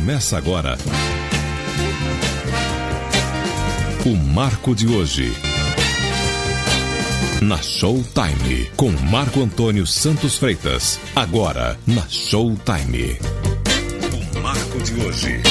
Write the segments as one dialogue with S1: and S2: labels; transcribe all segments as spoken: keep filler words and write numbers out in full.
S1: Começa agora o Marco de hoje. Na Showtime, com Marco Antônio Santos Freitas. Agora, na Showtime. O Marco de hoje.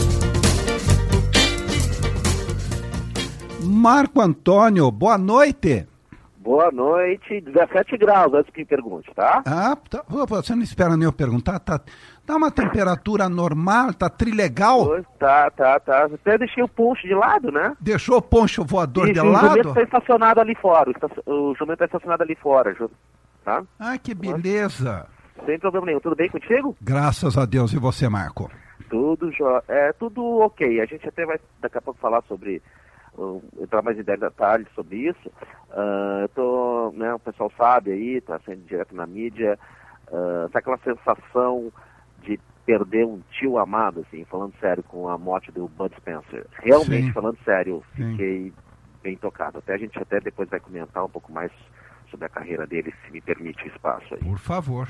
S2: Marco Antônio, boa noite.
S3: Boa noite, dezessete graus, antes que me pergunte, tá?
S2: Ah, tá, você não espera nem eu perguntar, tá, tá uma temperatura normal, tá trilegal?
S3: Pois, tá, tá, tá, até deixei o poncho de lado, né?
S2: Deixou o poncho voador
S3: e,
S2: de
S3: o
S2: lado?
S3: O jumento está estacionado ali fora, o jumento está estacionado ali fora, tá?
S2: Ah, que beleza.
S3: Sem problema nenhum, tudo bem contigo?
S2: Graças a Deus, e você, Marco?
S3: Tudo, jo... é, tudo ok, a gente até vai daqui a pouco falar sobre... Uh, entrar mais em detalhes sobre isso. Uh, eu tô, né, o pessoal sabe aí, tá sendo direto na mídia, uh, tá aquela sensação de perder um tio amado, assim, falando sério, com a morte do Bud Spencer. Realmente, Sim. falando sério, fiquei Sim. bem tocado. Até a gente até depois vai comentar um pouco mais sobre a carreira dele, se me permite o espaço aí.
S2: Por favor.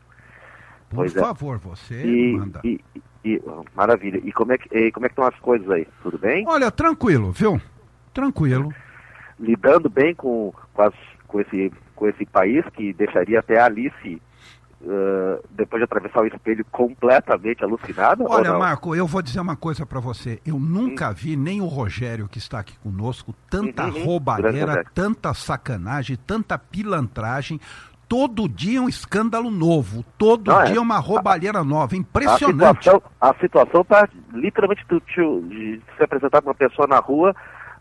S2: Por
S3: pois
S2: favor,
S3: é.
S2: você
S3: e,
S2: manda.
S3: E, e, maravilha. E como, é que, e como é que estão as coisas aí? Tudo bem?
S2: Olha, tranquilo, viu? Tranquilo.
S3: Lidando bem com, com, as, com, esse, com esse país que deixaria até a Alice, uh, depois de atravessar o espelho, completamente alucinada?
S2: Olha, Marco, eu vou dizer uma coisa pra você. Eu nunca hum. vi, nem o Rogério que está aqui conosco, tanta
S3: uhum,
S2: roubalheira, tanta sacanagem, tanta pilantragem. Todo dia um escândalo novo, todo
S3: Não,
S2: dia
S3: é.
S2: uma roubalheira nova, impressionante.
S3: A situação está literalmente de, de se apresentar para uma pessoa na rua,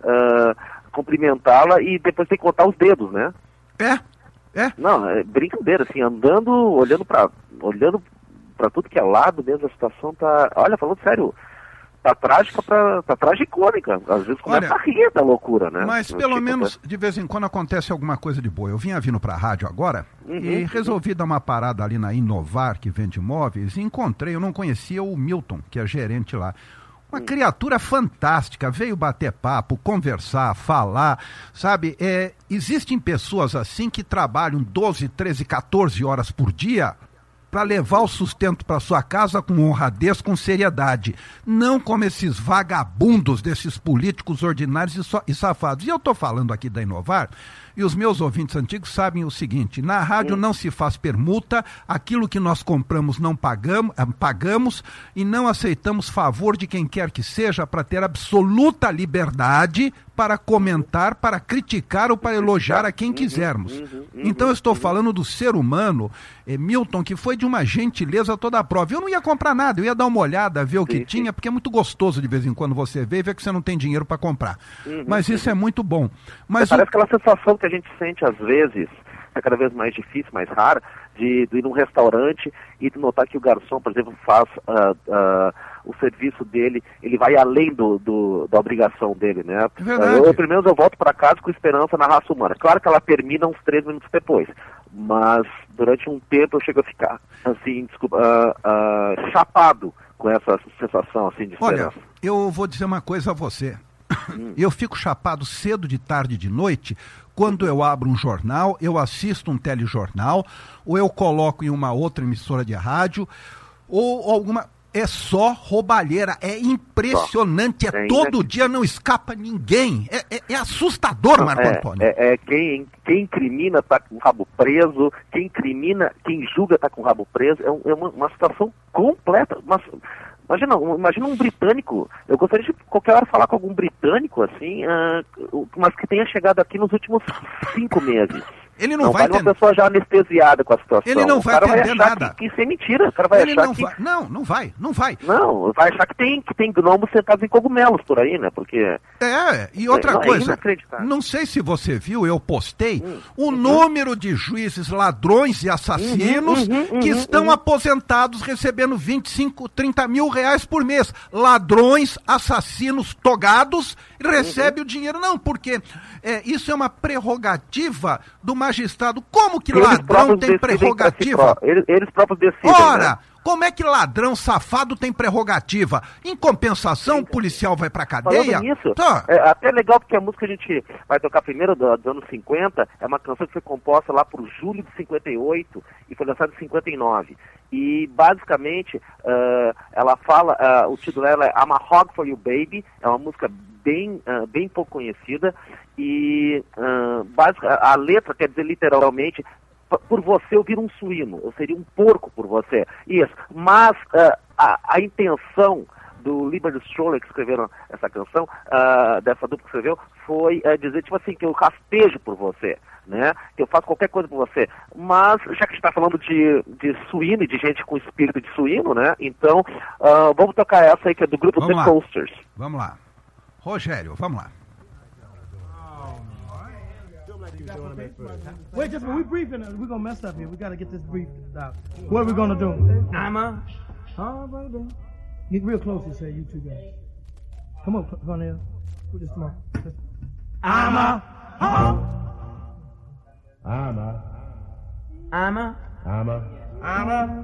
S3: uh, cumprimentá-la e depois tem que contar os dedos, né?
S2: É, é.
S3: Não, é brincadeira, assim, andando, olhando para olhando para tudo que é lado mesmo, a situação tá, olha, falando sério, tá trágica, pra, tá tragicônica. Às vezes começa
S2: Olha,
S3: a rir da loucura, né?
S2: Mas pelo tipo, menos, de vez em quando acontece alguma coisa de boa. Eu vinha vindo pra rádio agora uhum, e resolvi uhum. dar uma parada ali na Inovar, que vende imóveis, e encontrei, eu não conhecia o Milton, que é gerente lá. Uma criatura fantástica, veio bater papo, conversar, falar, sabe? É, existem pessoas assim que trabalham doze, treze, quatorze horas por dia para levar o sustento para sua casa com honradez, com seriedade. Não como esses vagabundos desses políticos ordinários e, so, e safados. E eu estou falando aqui da Inovar, e os meus ouvintes antigos sabem o seguinte, na rádio não se faz permuta, aquilo que nós compramos não pagamos, pagamos e não aceitamos favor de quem quer que seja para ter absoluta liberdade para comentar, para criticar ou para elogiar a quem quisermos. Então eu estou falando do ser humano, eh, Milton, que foi de uma gentileza toda a prova. Eu não ia comprar nada, eu ia dar uma olhada, ver o que sim, tinha, sim. porque é muito gostoso de vez em quando você ver e ver que você não tem dinheiro para comprar. Uhum, Mas isso uhum. é muito bom. Mas
S3: Parece
S2: o...
S3: aquela sensação que a gente sente às vezes, é cada vez mais difícil, mais rara, de, de ir num restaurante e de notar que o garçom, por exemplo, faz uh, uh, o serviço dele, ele vai além do, do, da obrigação dele, né? Uh, eu, pelo menos eu volto para casa com esperança na raça humana. Claro que ela termina uns três minutos depois, mas durante um tempo eu chego a ficar, assim, desculpa, uh, uh, chapado com essa sensação, assim, de esperança.
S2: Olha, eu vou dizer uma coisa a você. Hum. Eu fico chapado cedo, de tarde, de noite, quando eu abro um jornal, eu assisto um telejornal, ou eu coloco em uma outra emissora de rádio, ou alguma... É só roubalheira, é impressionante, é, é todo dia, não escapa ninguém. É, é, é assustador, Marco
S3: é,
S2: Antônio.
S3: É, é quem, quem incrimina está com o rabo preso, quem incrimina, quem julga está com o rabo preso. É, um, é uma, uma situação completa. Mas, imagina, imagina um britânico, eu gostaria de qualquer hora falar com algum britânico, assim, uh, mas que tenha chegado aqui nos últimos cinco meses.
S2: Ele não,
S3: não
S2: vai
S3: entender. Uma pessoa já anestesiada com a situação.
S2: Ele não vai entender nada.
S3: Que, que isso é mentira. O cara vai
S2: Ele
S3: achar
S2: não
S3: que...
S2: vai. Não, não vai, não vai.
S3: Não, vai achar que tem, que tem gnomos sentados em cogumelos por aí, né? Porque...
S2: É, e outra
S3: não,
S2: coisa,
S3: é
S2: não sei se você viu, eu postei
S3: hum,
S2: o
S3: uhum.
S2: número de juízes ladrões e assassinos
S3: uhum, uhum,
S2: que
S3: uhum,
S2: estão
S3: uhum.
S2: aposentados recebendo vinte e cinco, trinta mil reais por mês. Ladrões, assassinos togados e recebem uhum. o dinheiro. Não, porque é, isso é uma prerrogativa do magistrado. Como que eles ladrão tem prerrogativa?
S3: Si eles, eles próprios decidem.
S2: Ora,
S3: né?
S2: Como é que ladrão safado tem prerrogativa? Em compensação, o policial vai pra cadeia?
S3: Nisso,
S2: tá.
S3: é até legal porque a música que a gente vai tocar primeiro do, dos anos cinquenta é uma canção que foi composta lá por julho de cinquenta e oito e foi lançada em cinquenta e nove. E basicamente uh, ela fala, uh, o título dela é I'm a Hog for You Baby, é uma música bem, uh, bem pouco conhecida, e uh, basic, a, a letra quer dizer literalmente, por você eu viro um suíno, eu seria um porco por você, isso, mas uh, a, a intenção do Liberty Stroller, que escreveram essa canção, uh, dessa dupla que escreveu, foi uh, dizer, tipo assim, que eu rastejo por você, né, que eu faço qualquer coisa por você, mas, já que a gente está falando de, de suíno e de gente com espírito de suíno, né, então, uh, vamos tocar essa aí, que é do grupo
S2: vamos
S3: The
S2: lá.
S3: Coasters.
S2: Vamos lá. Rogério, vamos lá.
S4: Wait, just we briefing. We're gonna mess up here. We gotta get this brief out. What are we gonna do? I'm a oh, baby. Get real close and say you two guys. Come on, Cornell. Put this tomorrow. I'm a oh.
S5: I'm a
S4: I'm a
S5: I'm a
S4: I'm a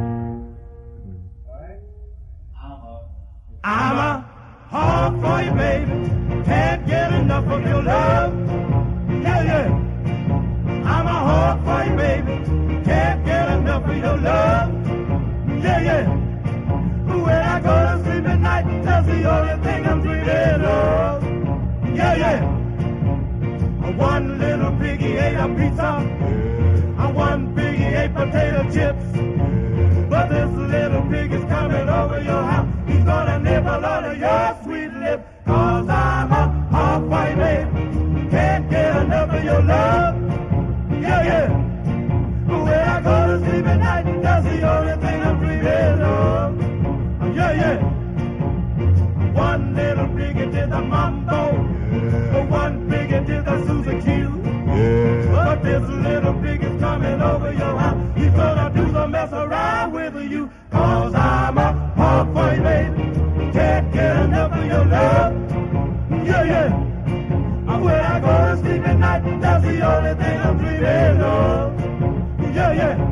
S4: I'm a hog for you, baby. Can't get enough of your love. Yeah, yeah. I'm a hog for you, baby. Can't get enough of your love. Yeah, yeah. When I go to sleep at night, that's the only thing I'm dreaming of. Yeah, yeah. One little piggy ate a pizza. One piggy ate potato chips. But this little pig is coming over your house. He's gonna nibble on your sweet lip. Cause I'm a hog for you, baby. Can't get enough of your love. Yeah, yeah. When I go to sleep at night, that's the only thing I'm dreaming of. Yeah, yeah. One little piggy did the mambo. One piggy did the Susie Q. But this little pig is coming over your house. He's gonna do the mess around with you. Cause I'm a hog for you, baby. Can't get enough of your love. Yeah, yeah. When I go to sleep at night, that's the only thing I'm dreaming of. Yeah, yeah.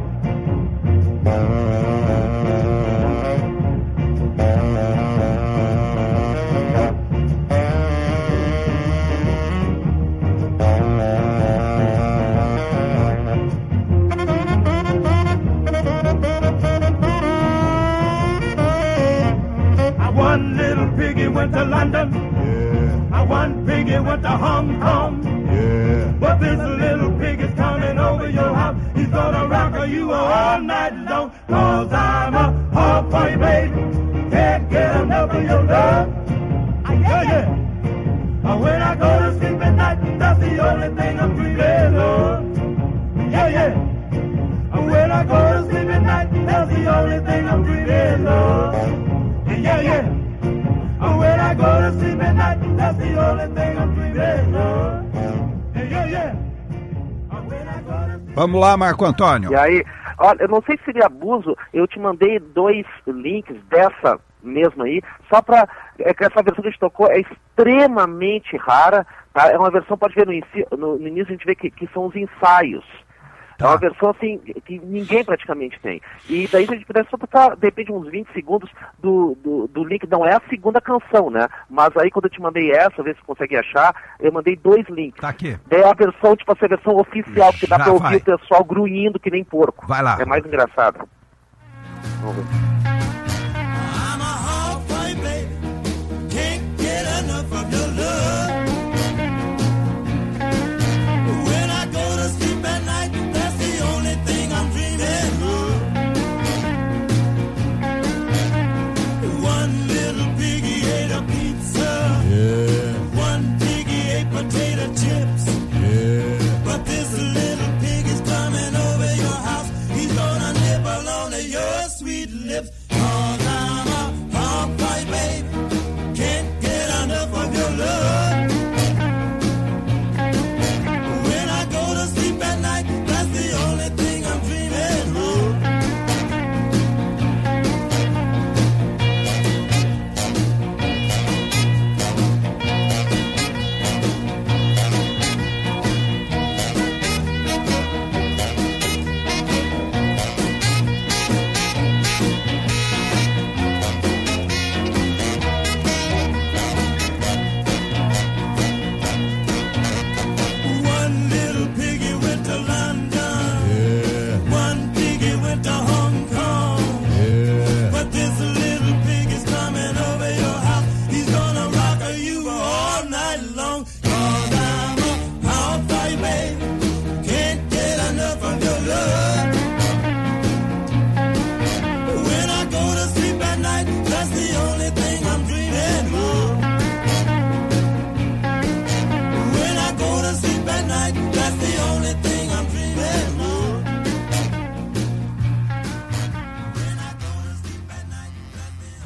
S4: One little piggy went to London. Yeah. One piggy went to Hong Kong. Yeah. But this little pig is coming over your house. He's gonna rock you all night long. Cause I'm a hog for you, baby. Can't get enough of your love. Yeah, yeah. When I go to sleep at night, that's the only thing I'm dreaming of. Yeah, yeah. When I go to sleep at night, that's the only thing I'm dreaming of. Yeah, yeah. When I go to sleep at night, that's the only thing I'm dreaming of. Yeah, yeah. When I go to sleep...
S2: Vamos lá, Marco Antônio.
S3: E aí, olha, eu não sei se seria abuso, eu te mandei dois links dessa mesma aí, só pra... É que essa versão que a gente tocou é extremamente rara, tá? É uma versão, pode ver no, inicio, no, no início a gente vê que, que são os ensaios. É uma versão assim que ninguém praticamente tem. E daí se a gente pudesse só botar, de repente, uns vinte segundos do, do, do link, não é a segunda canção, né? Mas aí quando eu te mandei essa, ver se consegue achar, eu mandei dois links.
S2: Tá aqui.
S3: É a versão, tipo assim, a versão oficial, que dá
S2: Já
S3: pra ouvir
S2: vai.
S3: o pessoal grunhindo que nem porco.
S2: Vai lá.
S3: É mais engraçado. Vamos ver.
S4: I'm a hog for you, baby. Can't get enough of your love. When I go to sleep at night, that's the only thing I'm dreaming of. One little piggy ate a pizza. Yeah. One piggy ate potato chips. Yeah. But this little pig is coming over your house. He's gonna nibble on your sweet lips.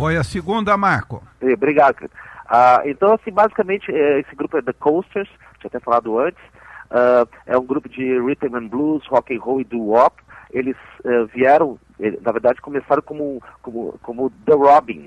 S2: Foi a segunda, Marco.
S3: Obrigado. Uh, então, assim, basicamente, esse grupo é The Coasters, tinha até falado antes. Uh, é um grupo de rhythm and blues, rock and roll e doo-wop. Eles uh, vieram, na verdade, começaram como, como, como The Robins,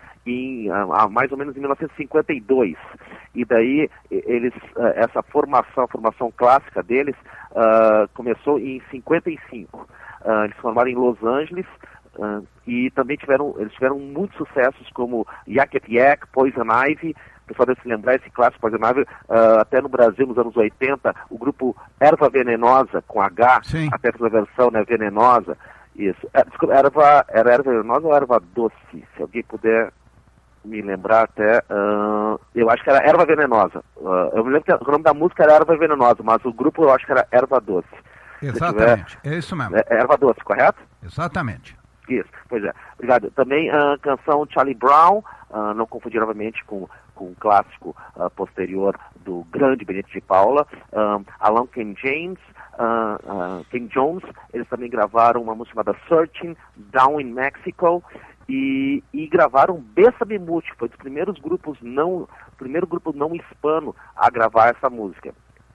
S3: em, uh, mais ou menos em mil novecentos e cinquenta e dois. E daí, eles, uh, essa formação, a formação clássica deles, uh, começou em cinquenta e cinco. Uh, eles formaram em Los Angeles, uh, e também tiveram, eles tiveram muitos sucessos como Yak Yak Yak, Poison Ivy. O pessoal deve se lembrar, esse clássico Poison Ivy, uh, até no Brasil, nos anos oitenta, o grupo Erva Venenosa, com H,
S2: Sim.
S3: até essa versão, né, venenosa. Isso. É, desculpa, erva, era erva venenosa ou erva doce? Se alguém puder me lembrar até, uh, eu acho que era erva venenosa. Uh, eu me lembro que o nome da música era Erva Venenosa, mas o grupo eu acho que era Erva Doce.
S2: Exatamente, tiver, é isso mesmo.
S3: É, erva Doce, correto?
S2: Exatamente.
S3: Isso, pois é. Obrigado. Também a uh, canção Charlie Brown, uh, não confundir novamente com, com um clássico uh, posterior do grande Benito de Paula, um, Along Came James, uh, uh, King Jones, eles também gravaram uma música chamada Searching, Down in Mexico, e, e gravaram Bessa Bemute, foi dos primeiros grupos não, primeiro grupo não hispano a gravar essa música.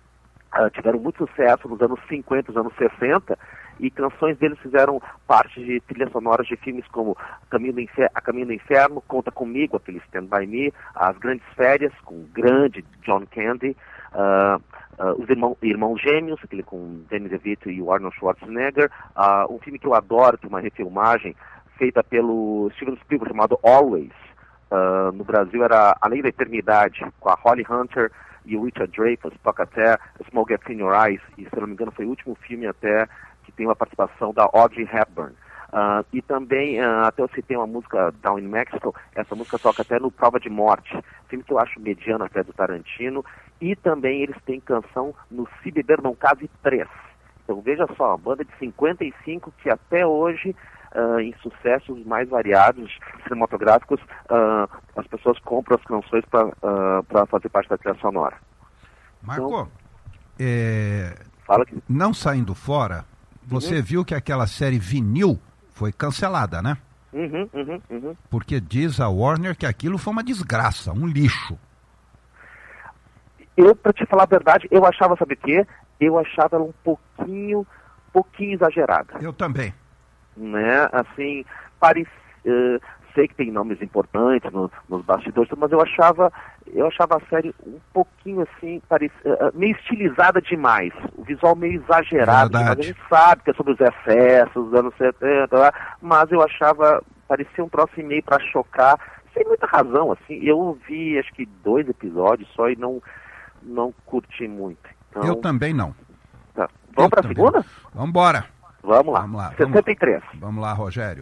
S3: Uh, tiveram muito sucesso nos anos cinquenta, nos anos sessenta, e canções deles fizeram parte de trilhas sonoras de filmes como Caminho do Infer- A Caminho do Inferno, Conta Comigo, aquele Stand By Me, As Grandes Férias, com o grande John Candy, uh, uh, Os Irmão, Irmãos Gêmeos, aquele com Danny DeVito e o Arnold Schwarzenegger, uh, um filme que eu adoro, tem uma refilmagem feita pelo Steven Spielberg chamado Always. Uh, no Brasil era Além da Eternidade, com a Holly Hunter e o Richard Dreyfuss, toca até Smoke Gets in Your Eyes, e se eu não me engano foi o último filme até que tem uma participação da Audrey Hepburn. Uh, e também, uh, até eu citei uma música Down in Mexico, essa música toca até no Prova de Morte, filme que eu acho mediano até do Tarantino, e também eles têm canção no Se Beber Não Case três. Então veja só, uma banda de cinquenta e cinco que até hoje, uh, em sucessos mais variados, cinematográficos, uh, as pessoas compram as canções para uh, fazer parte da trilha sonora.
S2: Marco,
S3: então,
S2: é...
S3: fala que...
S2: não saindo fora, você uhum. viu que aquela série Vinil foi cancelada, né?
S3: Uhum, uhum, uhum.
S2: Porque diz a Warner que aquilo foi uma desgraça, um lixo.
S3: Eu, pra te falar a verdade, eu achava, sabe o quê? Eu achava ela um pouquinho, pouquinho exagerada.
S2: Eu também.
S3: Né? Assim, parecia... Uh, sei que tem nomes importantes no, nos bastidores, mas eu achava, eu achava a série um pouquinho assim, parecia, uh, meio estilizada demais, o visual meio exagerado, mas a gente sabe que é sobre os excessos dos anos setenta, mas eu achava, parecia um troço meio para chocar, sem muita razão, assim. Eu vi acho que dois episódios só e não, não curti muito. Então,
S2: eu também não.
S3: Tá. Vamos para a segunda?
S2: Vamos embora.
S3: Vamos lá.
S2: Vamos lá.
S3: sessenta e três.
S2: Vamos, vamos lá, Rogério.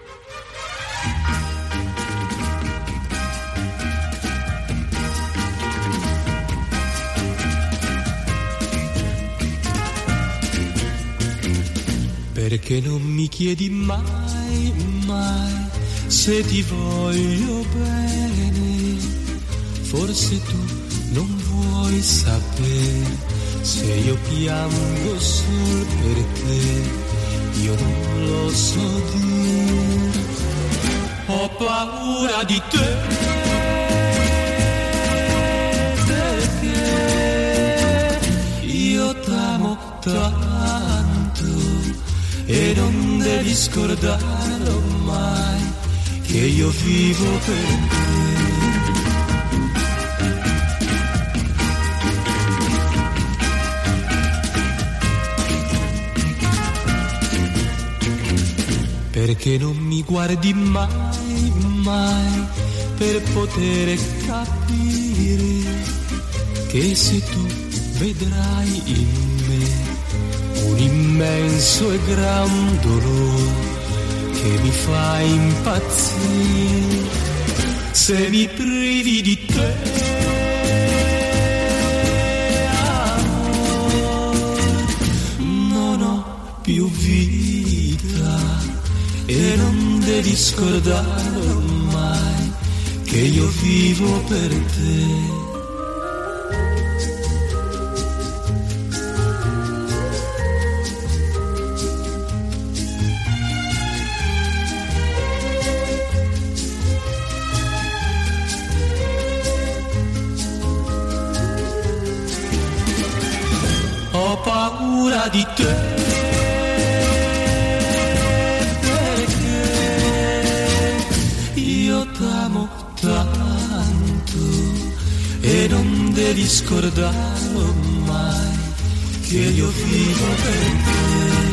S6: Perché non mi chiedi mai, mai se ti voglio bene? Forse tu non vuoi sapere se io piango solo per te, io non lo so dire. Ho paura di te, perché io t'amo tanto e non devi scordare mai che io vivo per te. Perché non mi guardi mai, mai per poter capire che se tu vedrai in me un immenso e gran dolore che mi fa impazzire, se mi privi di te, amore, non ho più vita e non devi scordare mai che io vivo per te. di te, perché io t'amo tanto e non devi scordarlo mai che io vivo per te.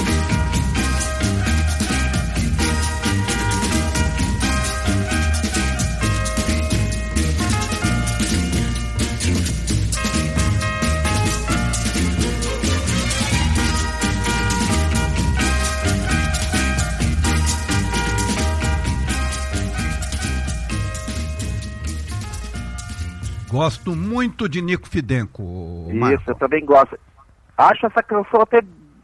S2: Gosto muito de Nico Fidenco, Marco.
S3: Isso, eu também gosto. Acho essa canção até,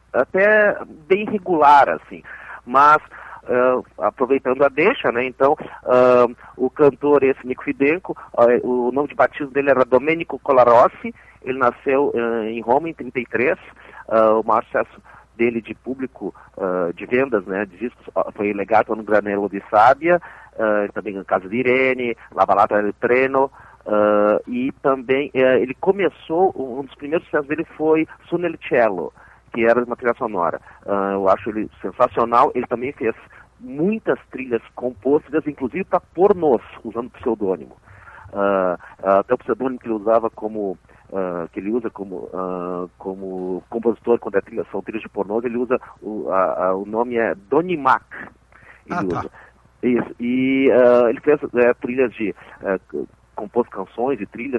S3: até bem regular, assim. Mas, uh, aproveitando a deixa, né, então, uh, o cantor, esse Nico Fidenco, uh, o nome de batismo dele era Domenico Colarossi, ele nasceu uh, em Roma em trinta e três, uh, o maior sucesso dele de público, uh, de vendas, né, de discos, uh, foi Legato no Granello di Sabbia, uh, também no Caso de Irene, La Ballata del Treno, Uh, e também uh, ele começou, um dos primeiros sucessos dele foi Sunelicello, que era uma trilha sonora. Uh, eu acho ele sensacional. Ele também fez muitas trilhas compostas, inclusive para pornôs, usando pseudônimo. Uh, uh, até o pseudônimo que ele usava como uh, que ele usa como uh, como compositor quando é trilha, são trilhas de pornôs, ele usa o, a, a, o nome é Donimac. Ele
S2: ah, tá.
S3: usa. Isso. E uh, ele fez uh, trilhas de uh, compôs canções e trilhas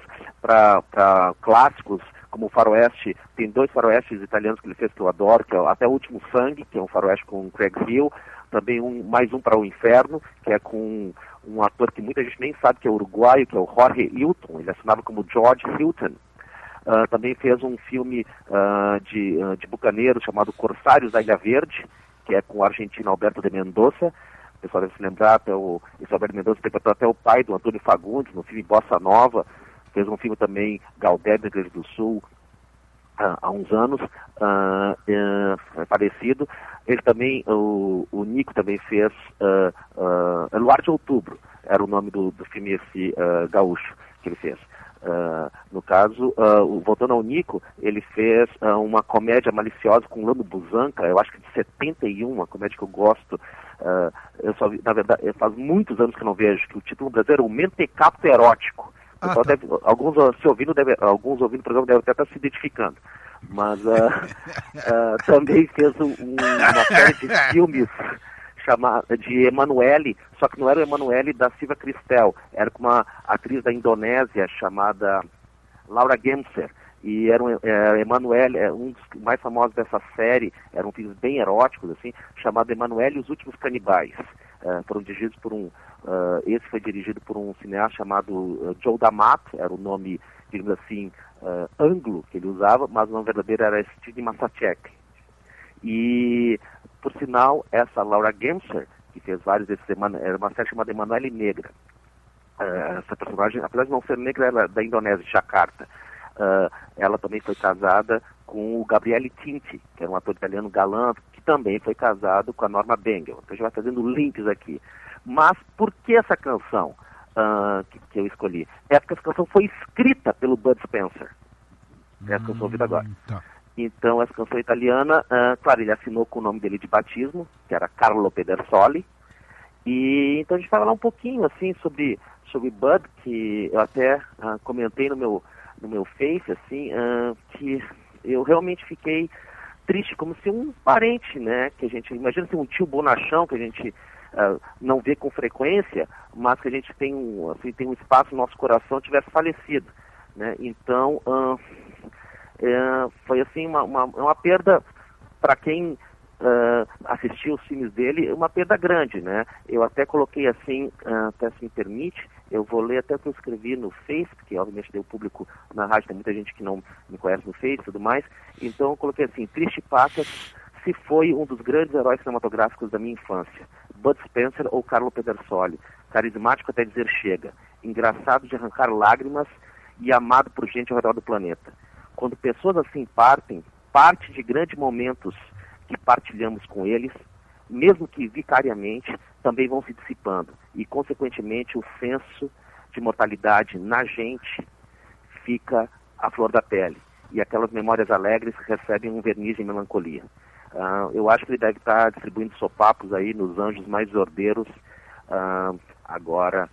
S3: para clássicos como o Faroeste. Tem dois faroestes italianos que ele fez que eu adoro, que é até o Último Sangue, que é um faroeste com Craig Hill, também um, mais um para o Inferno, que é com um ator que muita gente nem sabe que é uruguaio, que é o Jorge Hilton, ele assinava como George Hilton. Uh, também fez um filme uh, de, uh, de bucaneiro chamado Corsários da Ilha Verde, que é com o argentino Alberto de Mendoza. O pessoal deve se lembrar, até o, esse Alberto Mendoza interpretou até o pai do Antônio Fagundes no filme Bossa Nova. Fez um filme também, Galdério, do Rio Grande do Sul, uh, há uns anos, uh, uh, falecido. Ele também, o, o Nico também fez uh, uh, Luar de Outubro, era o nome do, do filme esse uh, gaúcho que ele fez. Uh, no caso, uh, voltando ao Nico, ele fez uh, uma comédia maliciosa com Lando Busanca, eu acho que de setenta e um, uma comédia que eu gosto. Uh, eu só vi, na verdade, faz muitos anos que eu não vejo, que o título brasileiro é o Mentecapto Erótico. Ah, tá. Deve, alguns, se ouvindo, deve, alguns ouvindo o programa devem até estar se identificando. Mas uh, uh, também fez um, uma série de filmes chamada de Emanuele, só que não era o Emanuele da Silva Cristel, era com uma atriz da Indonésia chamada Laura Gemser. E era um, é, Emanuele, é, um dos mais famosos dessa série, eram filmes bem eróticos, assim, chamado Emanuele e os Últimos Canibais. Uh, foram dirigidos por um, uh, esse foi dirigido por um cineasta chamado uh, Joe D'Amato, era o nome, digamos assim, uh, anglo que ele usava, mas o nome verdadeiro era Steve Massacheck. E, por sinal, essa Laura Gemser, que fez vários desses, era uma série chamada Emanuele Negra. Uh, essa personagem, apesar de não ser negra, ela é da Indonésia, de Jakarta. Uh, ela também foi casada com o Gabriele Tinti, que era um ator italiano galã, que também foi casado com a Norma Bengel. Então a gente vai fazendo links aqui. Mas por que essa canção uh, que, que eu escolhi? É porque essa canção foi escrita pelo Bud Spencer. É essa canção ouvida agora.
S2: Tá.
S3: Então essa canção italiana, uh, claro, ele assinou com o nome dele de batismo, que era Carlo Pedersoli. E então a gente vai falar um pouquinho assim sobre, sobre Bud, que eu até uh, comentei no meu no meu Face, assim, uh, que eu realmente fiquei triste, como se um parente, né, que a gente, imagina se um tio bonachão, que a gente uh, não vê com frequência, mas que a gente tem um, assim, tem um espaço no nosso coração, tivesse falecido, né, então, uh, uh, foi assim, uma, uma, uma perda para quem uh, assistiu os filmes dele, uma perda grande, né, eu até coloquei assim, uh, até se me permite, eu vou ler até o que eu escrevi no Face, porque obviamente deu público na rádio, tem muita gente que não me conhece no Face e tudo mais. Então eu coloquei assim, Triste Pacas se foi um dos grandes heróis cinematográficos da minha infância. Bud Spencer ou Carlo Pedersoli. Carismático até dizer chega. Engraçado de arrancar lágrimas e amado por gente ao redor do planeta. Quando pessoas assim partem, parte de grandes momentos que partilhamos com eles, mesmo que vicariamente, também vão se dissipando. E, consequentemente, o senso de mortalidade na gente fica à flor da pele. e aquelas memórias alegres recebem um verniz de melancolia. Uh, eu acho que ele deve estar distribuindo sopapos aí nos anjos mais ordeiros, uh, agora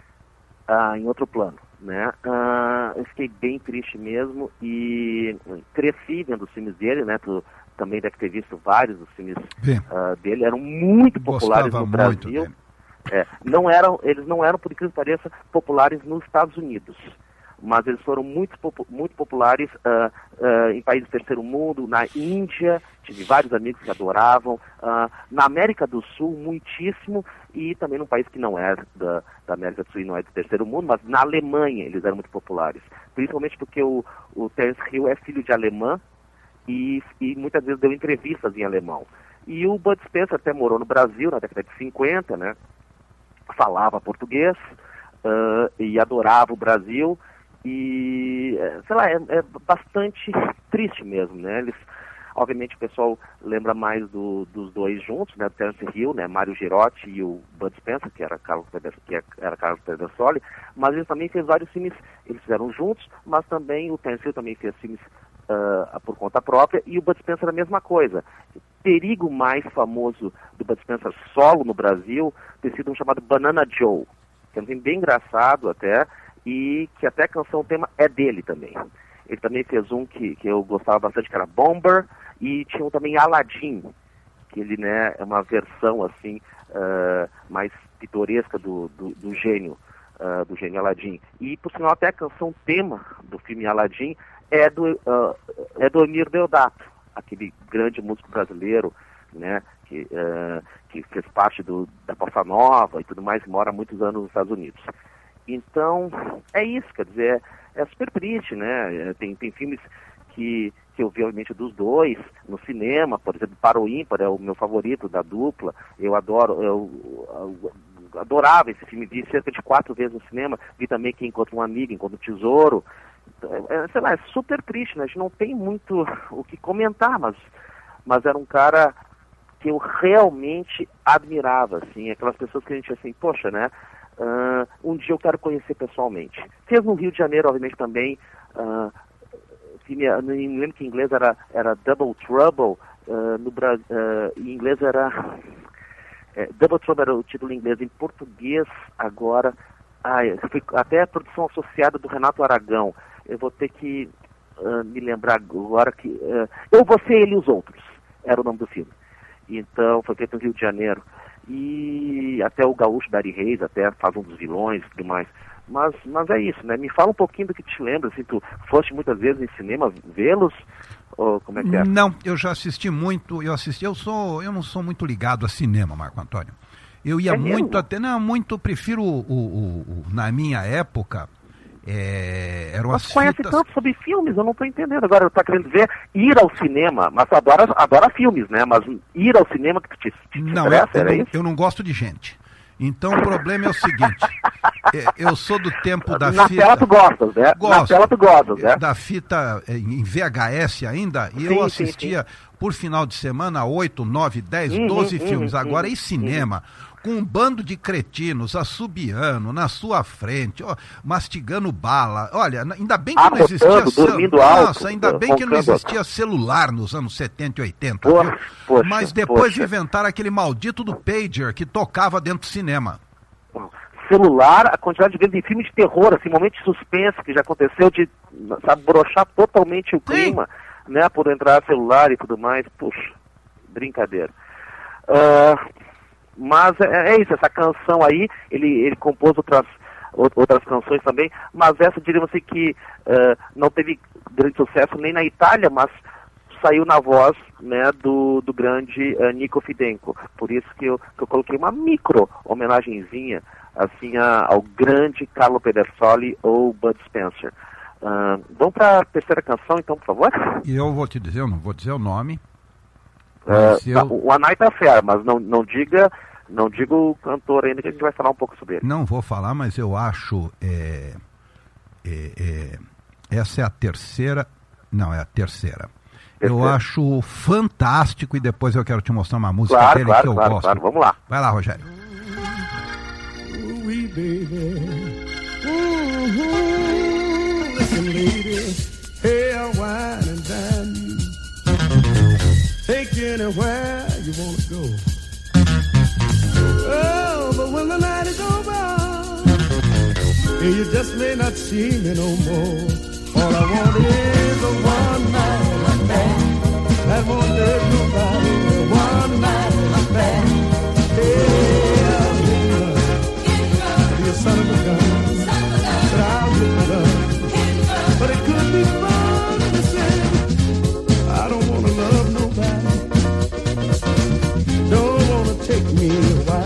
S3: uh, em outro plano, né? Uh, eu fiquei bem triste mesmo e cresci vendo os filmes dele, né? Tu também deve ter visto vários dos filmes uh, dele, eram muito populares
S2: Gostava
S3: no Brasil. É, não eram, eles não eram, por incrível que pareça, populares nos Estados Unidos, mas eles foram muito, muito populares uh, uh, em países do terceiro mundo, na Índia, tive vários amigos que adoravam, uh, na América do Sul, muitíssimo, e também num país que não é da, da América do Sul e não é do terceiro mundo, mas na Alemanha eles eram muito populares, principalmente porque o, o Terence Hill é filho de alemã e, e muitas vezes deu entrevistas em alemão. E o Bud Spencer até morou no Brasil na década de cinquenta, né? Falava português uh, e adorava o Brasil e, sei lá, é, é bastante triste mesmo, né? Eles, obviamente o pessoal lembra mais do, dos dois juntos, né? Terence Hill, né? Mário Girotti e o Bud Spencer, que era Carlos que era Carlos Pedersoli, mas eles também fez vários filmes, eles fizeram juntos, mas também o Terence Hill também fez filmes uh, por conta própria e o Bud Spencer a mesma coisa. Perigo mais famoso do Bud Spencer solo no Brasil ter sido um chamado Banana Joe, que é um filme bem engraçado até, e que até a canção tema é dele também. Ele também fez um que, que eu gostava bastante, que era Bomber, e tinha um também Aladdin, que ele, né, é uma versão assim, uh, mais pitoresca do, do, do gênio, uh, do gênio Aladdin. E, por sinal, até a canção tema do filme Aladdin é do, uh, é do Emir Deodato, aquele grande músico brasileiro, né, que, uh, que fez parte do, da Bossa Nova e tudo mais, mora há muitos anos nos Estados Unidos. Então, é isso, quer dizer, é, é super triste, né, tem, tem filmes que, que eu vi, obviamente, dos dois, no cinema, por exemplo, Para o Ímpar é o meu favorito da dupla, eu adoro, eu, eu adorava esse filme, vi cerca de quatro vezes no cinema, vi também Quem Encontra um Amigo, Encontra um Tesouro. É, sei lá, é super triste, né? A gente não tem muito o que comentar, mas, mas era um cara que eu realmente admirava, assim, aquelas pessoas que a gente, assim, poxa, né? Uh, um dia eu quero conhecer pessoalmente. Fez no Rio de Janeiro, obviamente, também, uh, filme, não me lembro que em inglês era, era Double Trouble, uh, no Brasil, uh, em inglês era... É, Double Trouble era o título em inglês, em português, agora... Ah, foi até a produção associada do Renato Aragão. Eu vou ter que uh, me lembrar agora que... Uh, eu, Você, Ele e os Outros era o nome do filme. Então, foi feito no Rio de Janeiro. E até o gaúcho Dari Reis até faz um dos vilões e tudo mais. Mas, mas é isso, né? Me fala um pouquinho do que te lembra. Assim, tu foste muitas vezes em cinema vê-los? Ou como é que é?
S2: Não, eu já assisti muito. Eu assisti, eu sou, eu não sou muito ligado a cinema, Marco Antônio. Eu ia é muito mesmo? até, não, muito, prefiro o, o, o na minha época, é, eram as
S3: fitas... Mas conhece tanto sobre filmes, eu não estou entendendo. Agora, eu estou querendo dizer, ir ao cinema, mas tu adora, adora filmes, né? Mas ir ao cinema que te, te
S2: Não, eu, eu, não eu não gosto de gente. Então o problema é o seguinte, é, eu sou do tempo da
S3: Na
S2: fita...
S3: Na tela tu gostas, né?
S2: Gosto,
S3: Na tela tu gostas, né?
S2: Da fita em V H S ainda, e sim, eu assistia sim, sim. por final de semana oito, nove, dez, doze uhum, filmes. Uhum, Agora uhum, em cinema... Uhum. Com um bando de cretinos assobiando na sua frente, ó, mastigando bala. Olha, ainda bem que ah, não existia
S3: dormindo
S2: Nossa,
S3: alto,
S2: ainda bem que não existia celular nos anos setenta e oitenta. Poxa, poxa, Mas depois poxa. inventaram aquele maldito do pager que tocava dentro do cinema.
S3: Celular, a quantidade de vezes em filme de terror, assim, momento de suspense que já aconteceu de, sabe, broxar totalmente o clima, Sim. né, por entrar celular e tudo mais. Puxa, brincadeira. Uh, Mas é, é isso, essa canção aí, ele, ele compôs outras, outras canções também, mas essa, diríamos assim, que uh, não teve grande sucesso nem na Itália, mas saiu na voz, né, do, do grande uh, Nico Fidenco. Por isso que eu, que eu coloquei uma micro homenagenzinha assim, a, ao grande Carlo Pedersoli ou Bud Spencer. Uh, vamos para a terceira canção, então, por favor?
S2: E eu vou te dizer, eu não vou dizer o nome.
S3: Uh, eu... O A Night Affair, mas não, não diga não diga o cantor ainda, que a gente vai falar um pouco sobre ele.
S2: Não vou falar, mas eu acho é, é, é, essa é a terceira não, é a terceira. terceira eu acho fantástico, e depois eu quero te mostrar uma música
S3: claro,
S2: dele
S3: claro,
S2: que eu
S3: claro,
S2: gosto.
S3: Claro, vamos lá.
S2: Vai lá, Rogério.
S4: Ooh, baby. Ooh, listen, lady. Hey, why take you anywhere you want to go. Oh, but when the night is over, you just may not see me no more. All I want is a one night affair that won't hurt nobody. One night affair. Hey, I'll hit love. Be a son of a gun. But I'll hit love. But it could be fun to say I don't want to love nobody. Don't want to take me away.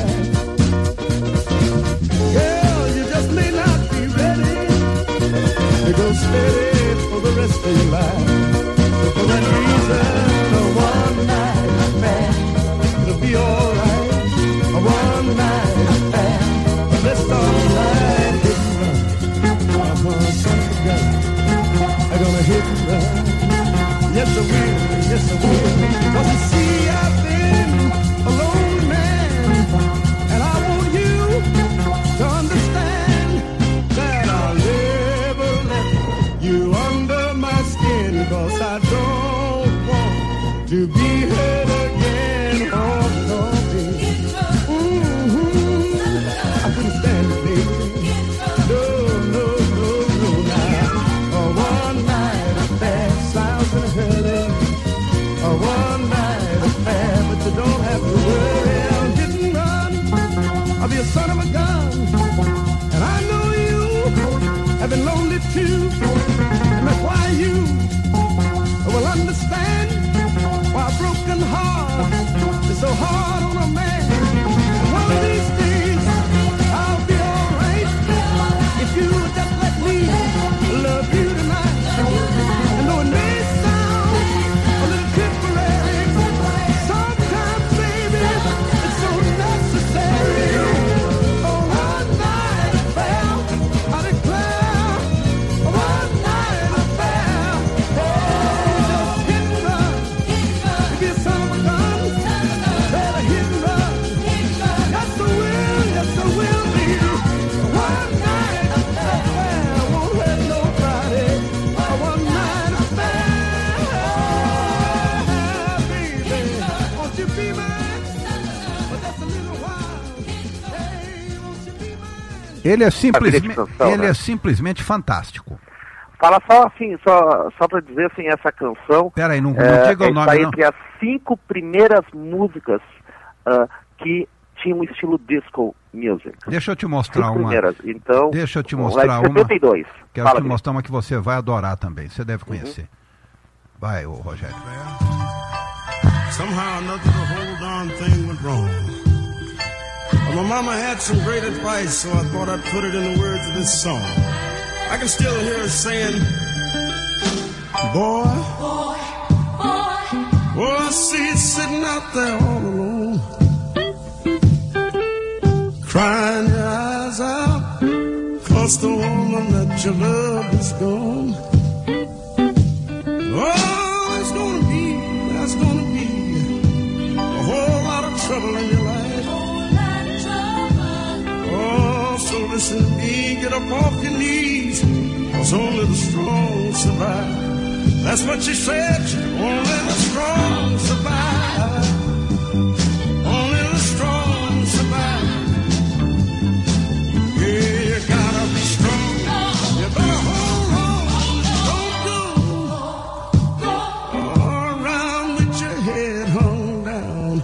S4: Girl, you just may not be ready to go steady for the rest of your life. So for that reason, a one night affair, it'll be alright. A one night affair, but let's start right hit and run. I'm a son of a gun. I'm gonna hit and run. Yes I will, yes I will. Cause you see I've been a lonely man, and I want you to understand that I'll never let you under my skin. Cause I don't want to be hurt again. Oh, no, baby. Mm-hmm. I couldn't stand it, baby. No, no, no, no, now. A one night affair sounds in a hurry. A one night affair, but you don't have to worry. I'll hit and run. I'll be a son of a gun. And I know you have been lonely too. And that's why you will understand why a broken heart is so hard on a man. And one of these days I'll be alright if you just let me love you tonight. And though it may sound a little temporary, sometimes, baby, it's so necessary. A one night affair, I declare, a one night affair. Hey, just hit and run. If you're a son of a gun, better hit and run. Yes, I will, yes, I will be. A one night affair won't hurt nobody. A one night affair, baby. Won't you be mine? For just a little while. Hey, won't you be mine?
S2: Ele é, simplesme...
S3: canção,
S2: ele
S3: né?
S2: é simplesmente fantástico.
S3: Fala só assim, só, só pra dizer assim, essa canção.
S2: Peraí, não, não
S3: é,
S2: diga o nome,
S3: está
S2: não.
S3: entre as cinco primeiras músicas ah, que tinham um estilo disco music.
S2: Deixa eu te mostrar
S3: Cinco
S2: uma.
S3: primeiras. Então,
S2: Deixa eu te
S3: lá
S2: mostrar
S3: de
S2: uma.
S3: setenta e dois.
S2: Quero
S3: Fala,
S2: te
S3: Felipe.
S2: mostrar uma que você vai adorar também. Você deve conhecer. Vai, ô Rogério.
S4: Somehow or another, the whole darn thing went wrong. Well, my mama had some great advice, so I thought I'd put it in the words of this song. I can still hear her saying, boy, boy, boy, oh, I see you sitting out there all alone, crying your eyes out, 'cause the woman that you love is gone. Oh, there's gonna be, there's gonna be a whole lot of trouble in your life. Oh, so listen to me, get up off your knees, 'cause only the strong survive. That's what she said, only the strong survive. Only the strong survive. Yeah, you gotta be strong. You better hold on. Don't go around with your head hung down.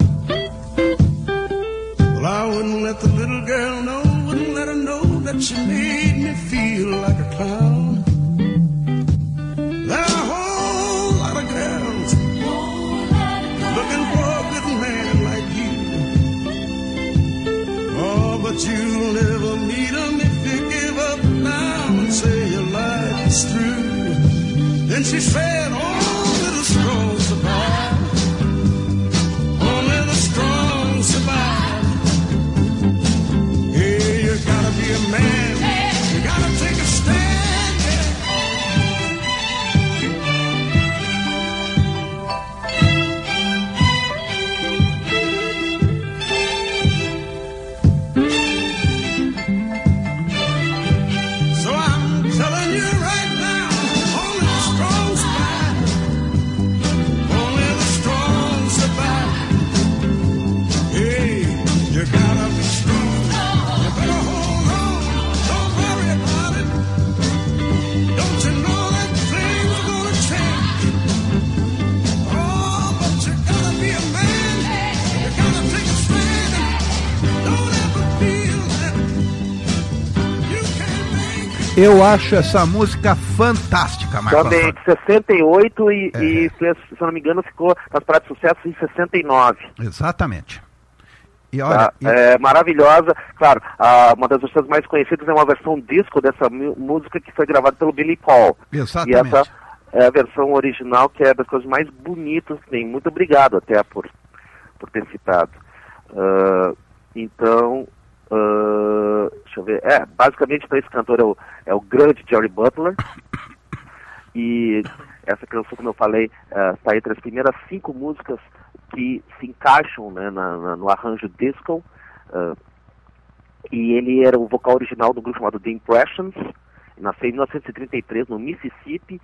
S4: Well, I wouldn't let the little girl know, wouldn't let her know that she made me feel like a clown. There are a whole lot of girls looking for a good man like you. Oh, but you'll never meet them if you give up now and say your life is through. Then she said, only the strong survive. Only the strong survive. Yeah, you gotta be a man. You gotta take a stand. So I'm telling you right now, only the strong survive. You gotta be strong. You better hold on. Don't worry about it. Don't you know that things are gonna change? Oh, but you gotta be a man. You gotta take a stand. Don't ever feel that you can't make it.
S2: Eu acho essa música fantástica, Marco
S3: Também
S2: Antônio.
S3: de sessenta e oito e,
S2: É.
S3: e fez, se eu não me engano, ficou nas paradas de sucesso em sessenta e nove.
S2: Exatamente. E olha,
S3: Tá?
S2: e-
S3: É maravilhosa. Claro, a, uma das versões mais conhecidas é uma versão disco dessa mu- música que foi gravada pelo Billy Paul.
S2: exatamente.
S3: E essa é a versão original, que é das coisas mais bonitas que tem. Muito obrigado até por, por ter citado. Ah, então, ah, deixa eu ver. É, basicamente, então, esse cantor é o, é o grande Jerry Butler. E essa canção, como eu falei, está entre as primeiras cinco músicas que se encaixam, né, na, na- no arranjo disco. ah, e ele era o vocal original do grupo chamado The Impressions. Nasceu em mil novecentos e trinta e três no Mississippi.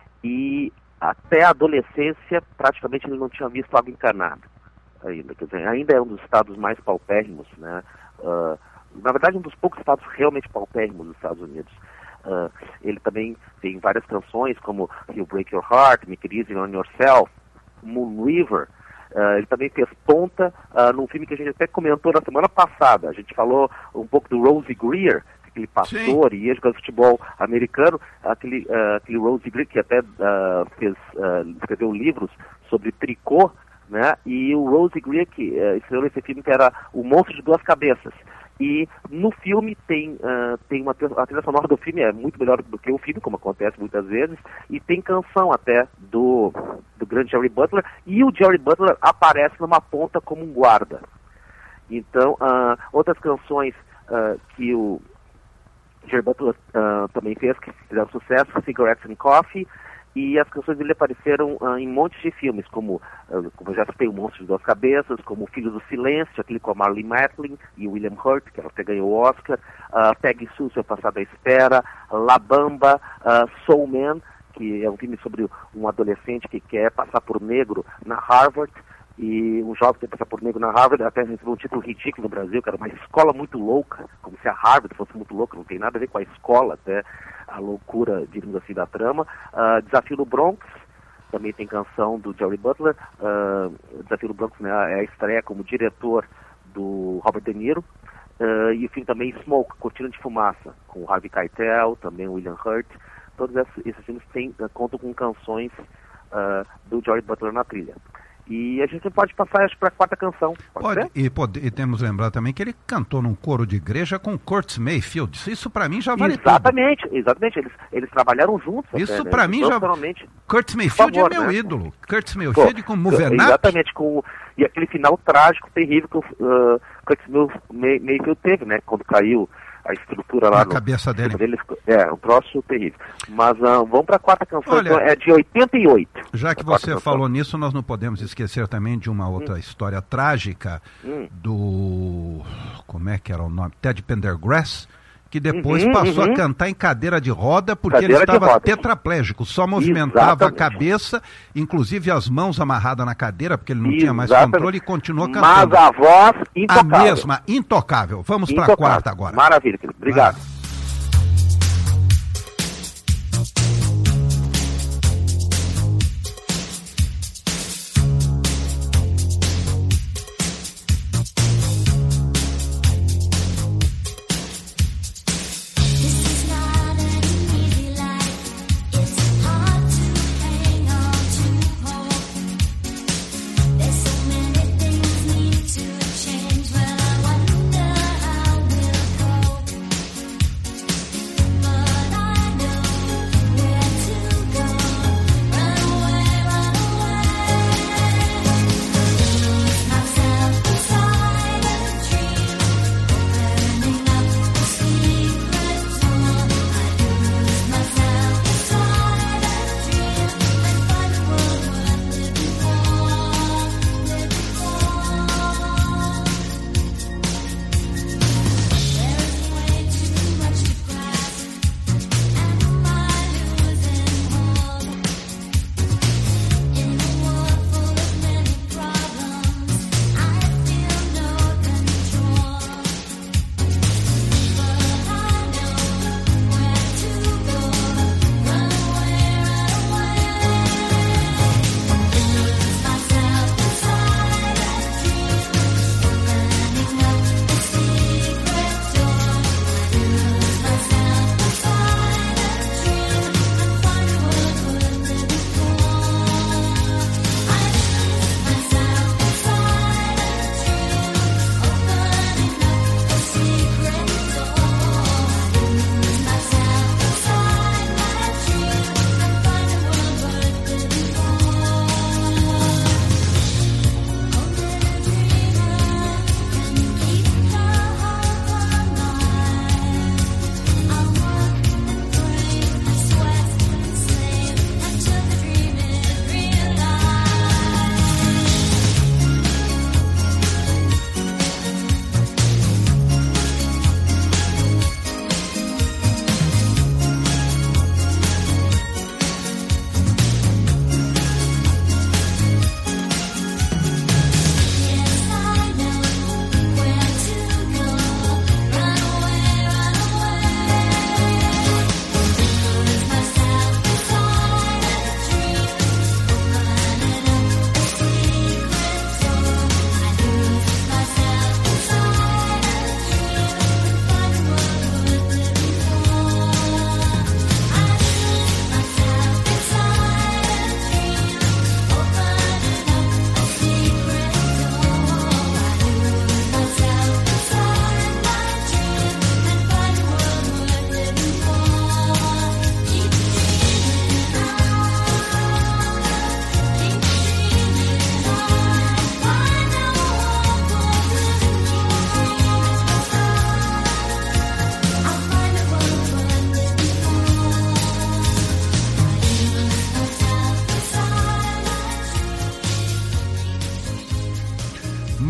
S3: E até a adolescência, praticamente ele não tinha visto água encanada ainda. Quer dizer, ainda é um dos estados mais paupérrimos, né? Ah, na verdade, um dos poucos estados realmente paupérrimos dos Estados Unidos. Ah, ele também tem várias canções, como He'll Break Your Heart, Make It Easy on Yourself, Moon River. Ah, ele também fez ponta uh, num filme que a gente até comentou na semana passada. A gente falou um pouco do Rosie Greer, aquele pastor
S2: Sim.
S3: e ex-jogador de futebol americano, aquele, ah, aquele Rosie Greer que até ah, fez, ah, escreveu livros sobre tricô, né? E o Rosie Greer que uh, escreveu esse filme que era O Monstro de Duas Cabeças. E no filme tem, ah, tem uma a trilha sonora do filme é muito melhor do que o filme, como acontece muitas vezes, e tem canção até do, do grande Jerry Butler, e o Jerry Butler aparece numa ponta como um guarda. Então, ah, outras canções ah, que o Jerry Butler ah, também fez, que fizeram sucesso, Cigarettes and Coffee, e as canções dele apareceram ah, em montes de filmes, como, ah, como eu já citei, O Monstro de Duas Cabeças, como O Filho do Silêncio, aquele com a Marlene Matlin e o William Hurt, que ela até ganhou o Oscar, uh, Peggy Sue, Seu Passado à Espera, La Bamba, uh, Soul Man, que é um filme sobre um adolescente que quer passar por negro na Harvard, e um jovem que quer passar por negro na Harvard, até recebeu um título ridículo no Brasil, que era uma escola muito louca, como se a Harvard fosse muito louca, não tem nada a ver com a escola, até a loucura, digamos assim, da trama. Uh, Desafio no Bronx, também tem canção do Jerry Butler. Uh, Desafio no Bronx, né, é a estreia como diretor do Robert De Niro. Uh, e o filme também Smoke, Cortina de Fumaça, com o Harvey Keitel, também o William Hurt. Todos esses, esses filmes têm, uh, contam com canções uh, do Jerry Butler na trilha. E a gente pode passar, acho, para a quarta canção. Pode,
S2: Pode,
S3: ser?
S2: e, pode, e temos que lembrar também que ele cantou num coro de igreja com Curtis Mayfield. Isso pra mim já vale
S3: Exatamente, exatamente. Eles, eles trabalharam juntos.
S2: tudo. Isso
S3: até, né?
S2: pra mim já...
S3: Profissionalmente.
S2: Curtis Mayfield
S3: favor,
S2: é meu
S3: né?
S2: ídolo. Curtis Mayfield
S3: Pô,
S2: com Moving Up.
S3: Exatamente, com, e aquele final trágico, terrível que o uh, Curtis May- Mayfield teve, né? Quando caiu a estrutura lá
S2: Na
S3: no,
S2: cabeça dele.
S3: dele. É, um troço terrível. Mas uh, vamos para a quarta canção,
S2: Olha,
S3: então, é de oitenta e oito.
S2: Já que
S3: A quarta
S2: você
S3: canção.
S2: falou nisso, nós não podemos esquecer também de uma outra hum. história trágica
S3: Hum.
S2: do... Como é que era o nome? Ted Pendergrass, que depois
S3: Uhum,
S2: passou
S3: uhum.
S2: a cantar em cadeira de roda porque
S3: Cadeira
S2: ele
S3: de
S2: estava
S3: roda.
S2: tetraplégico, só movimentava
S3: Exatamente.
S2: a cabeça, inclusive as mãos amarradas na cadeira, porque ele não tinha mais
S3: Exatamente.
S2: controle e continuou
S3: Mas
S2: cantando.
S3: a voz
S2: A
S3: intocável.
S2: mesma, intocável. Vamos para a
S3: Intocável.
S2: quarta agora.
S3: Maravilha, querido. Obrigado.
S2: Vai.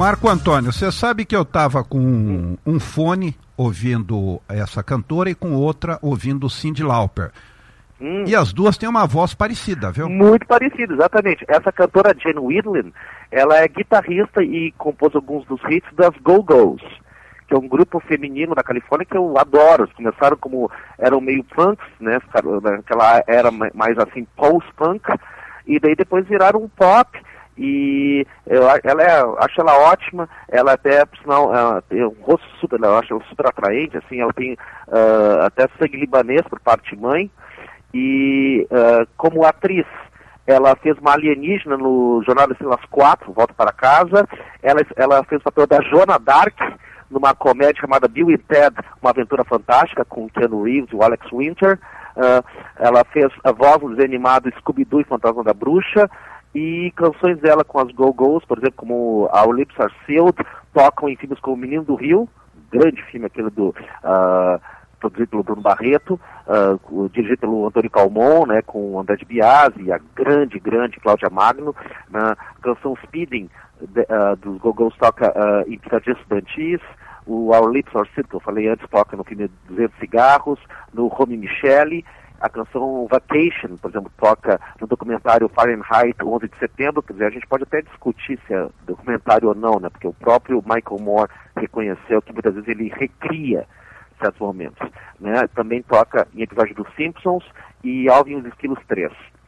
S2: Marco Antônio, você sabe que eu estava com um, um fone ouvindo essa cantora e com outra ouvindo Cyndi Lauper. Hum. E as duas têm uma voz parecida, viu?
S3: Muito parecida, exatamente. Essa cantora Jane Wiedlin, ela é guitarrista e compôs alguns dos hits das Go-Go's, que é um grupo feminino da Califórnia que eu adoro. Eles começaram como, eram meio punks, né? Naquela era mais assim, post-punk, e daí depois viraram um pop. E eu, ela é, acho ela ótima, ela até, por sinal, ela tem um rosto super, eu acho ela super atraente, assim, ela tem uh, até sangue libanês por parte de mãe, e uh, como atriz, ela fez uma alienígena no Jornal das Estrelas quatro, Volta para Casa, ela, ela fez o papel da Joana Dark, numa comédia chamada Bill e Ted, Uma Aventura Fantástica, com Keanu Reeves e o Alex Winter, uh, ela fez a voz no desenho animado Scooby-Doo e Fantasma da Bruxa, e canções dela com as Go-Go's, por exemplo, como Our Lips Are Sealed, tocam em filmes como Menino do Rio, grande filme aquele do, uh, produzido pelo Bruno Barreto, uh, dirigido pelo Antônio Calmon, né, com André de Biasi e a grande, grande Cláudia Magno. Na canção Speeding, de, uh, dos Go-Go's toca uh, em Picadinhas Estudantis. O Our Lips Are Sealed, que eu falei antes, toca no filme duzentos Cigarros, no Romy Michele. A canção Vacation, por exemplo, toca no documentário Fahrenheit onze de setembro, quer dizer, a gente pode até discutir se é documentário ou não, né, porque o próprio Michael Moore reconheceu que muitas vezes ele recria certos momentos, né, também toca em episódio dos Simpsons e Alvin e os Esquilos três.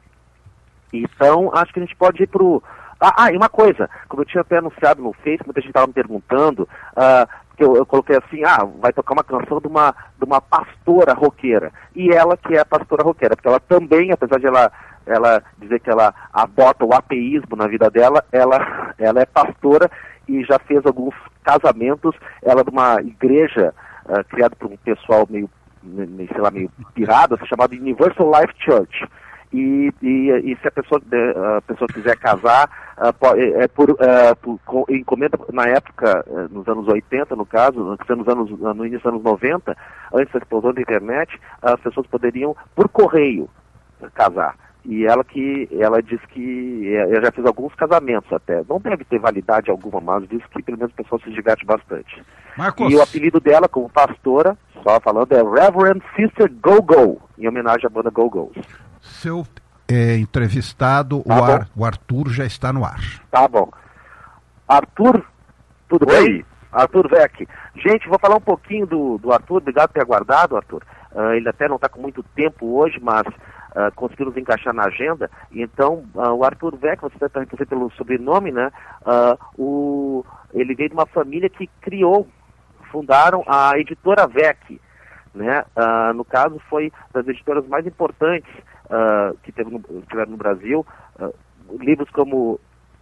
S3: Então, acho que a gente pode ir pro... Ah, ah, e uma coisa, como eu tinha até anunciado no Facebook, muita gente estava me perguntando, uh, que eu, eu coloquei assim, ah, vai tocar uma canção de uma, de uma pastora roqueira. E ela que é a pastora roqueira, porque ela também, apesar de ela, ela dizer que ela adota o ateísmo na vida dela, ela, ela é pastora e já fez alguns casamentos, ela é de uma igreja uh, criada por um pessoal meio, meio, sei lá, meio pirado, chamada Universal Life Church. E, e, e se a pessoa, a pessoa quiser casar, uh, pode, é por, uh, por com, encomenda, na época, uh, nos anos oitenta, no caso, nos anos, no início dos anos noventa, antes da explosão da internet, as pessoas poderiam, por correio, casar. E ela que ela diz que ela já fez alguns casamentos até. Não deve ter validade alguma, mas diz que pelo menos a pessoa se diverte bastante.
S2: Marcos.
S3: E o apelido dela, como pastora, só falando, é Reverend Sister Go-Go, em homenagem à banda Go-Go's.
S2: Seu é, entrevistado,
S3: tá
S2: o, Ar, o Arthur já está no ar.
S3: Tá bom. Arthur, tudo
S7: Oi.
S3: bem? Arthur Vec. Gente, vou falar um pouquinho do, do Arthur, obrigado por ter aguardado, Arthur. Uh, ele até não está com muito tempo hoje, mas uh, conseguiu nos encaixar na agenda. Então, uh, o Arthur Vec, você deve reconhecer pelo sobrenome, né? Uh, o, ele veio de uma família que criou, fundaram a editora Vec. Né? Uh, no caso, foi das editoras mais importantes uh, que teve no, tiveram no Brasil. Uh, livros como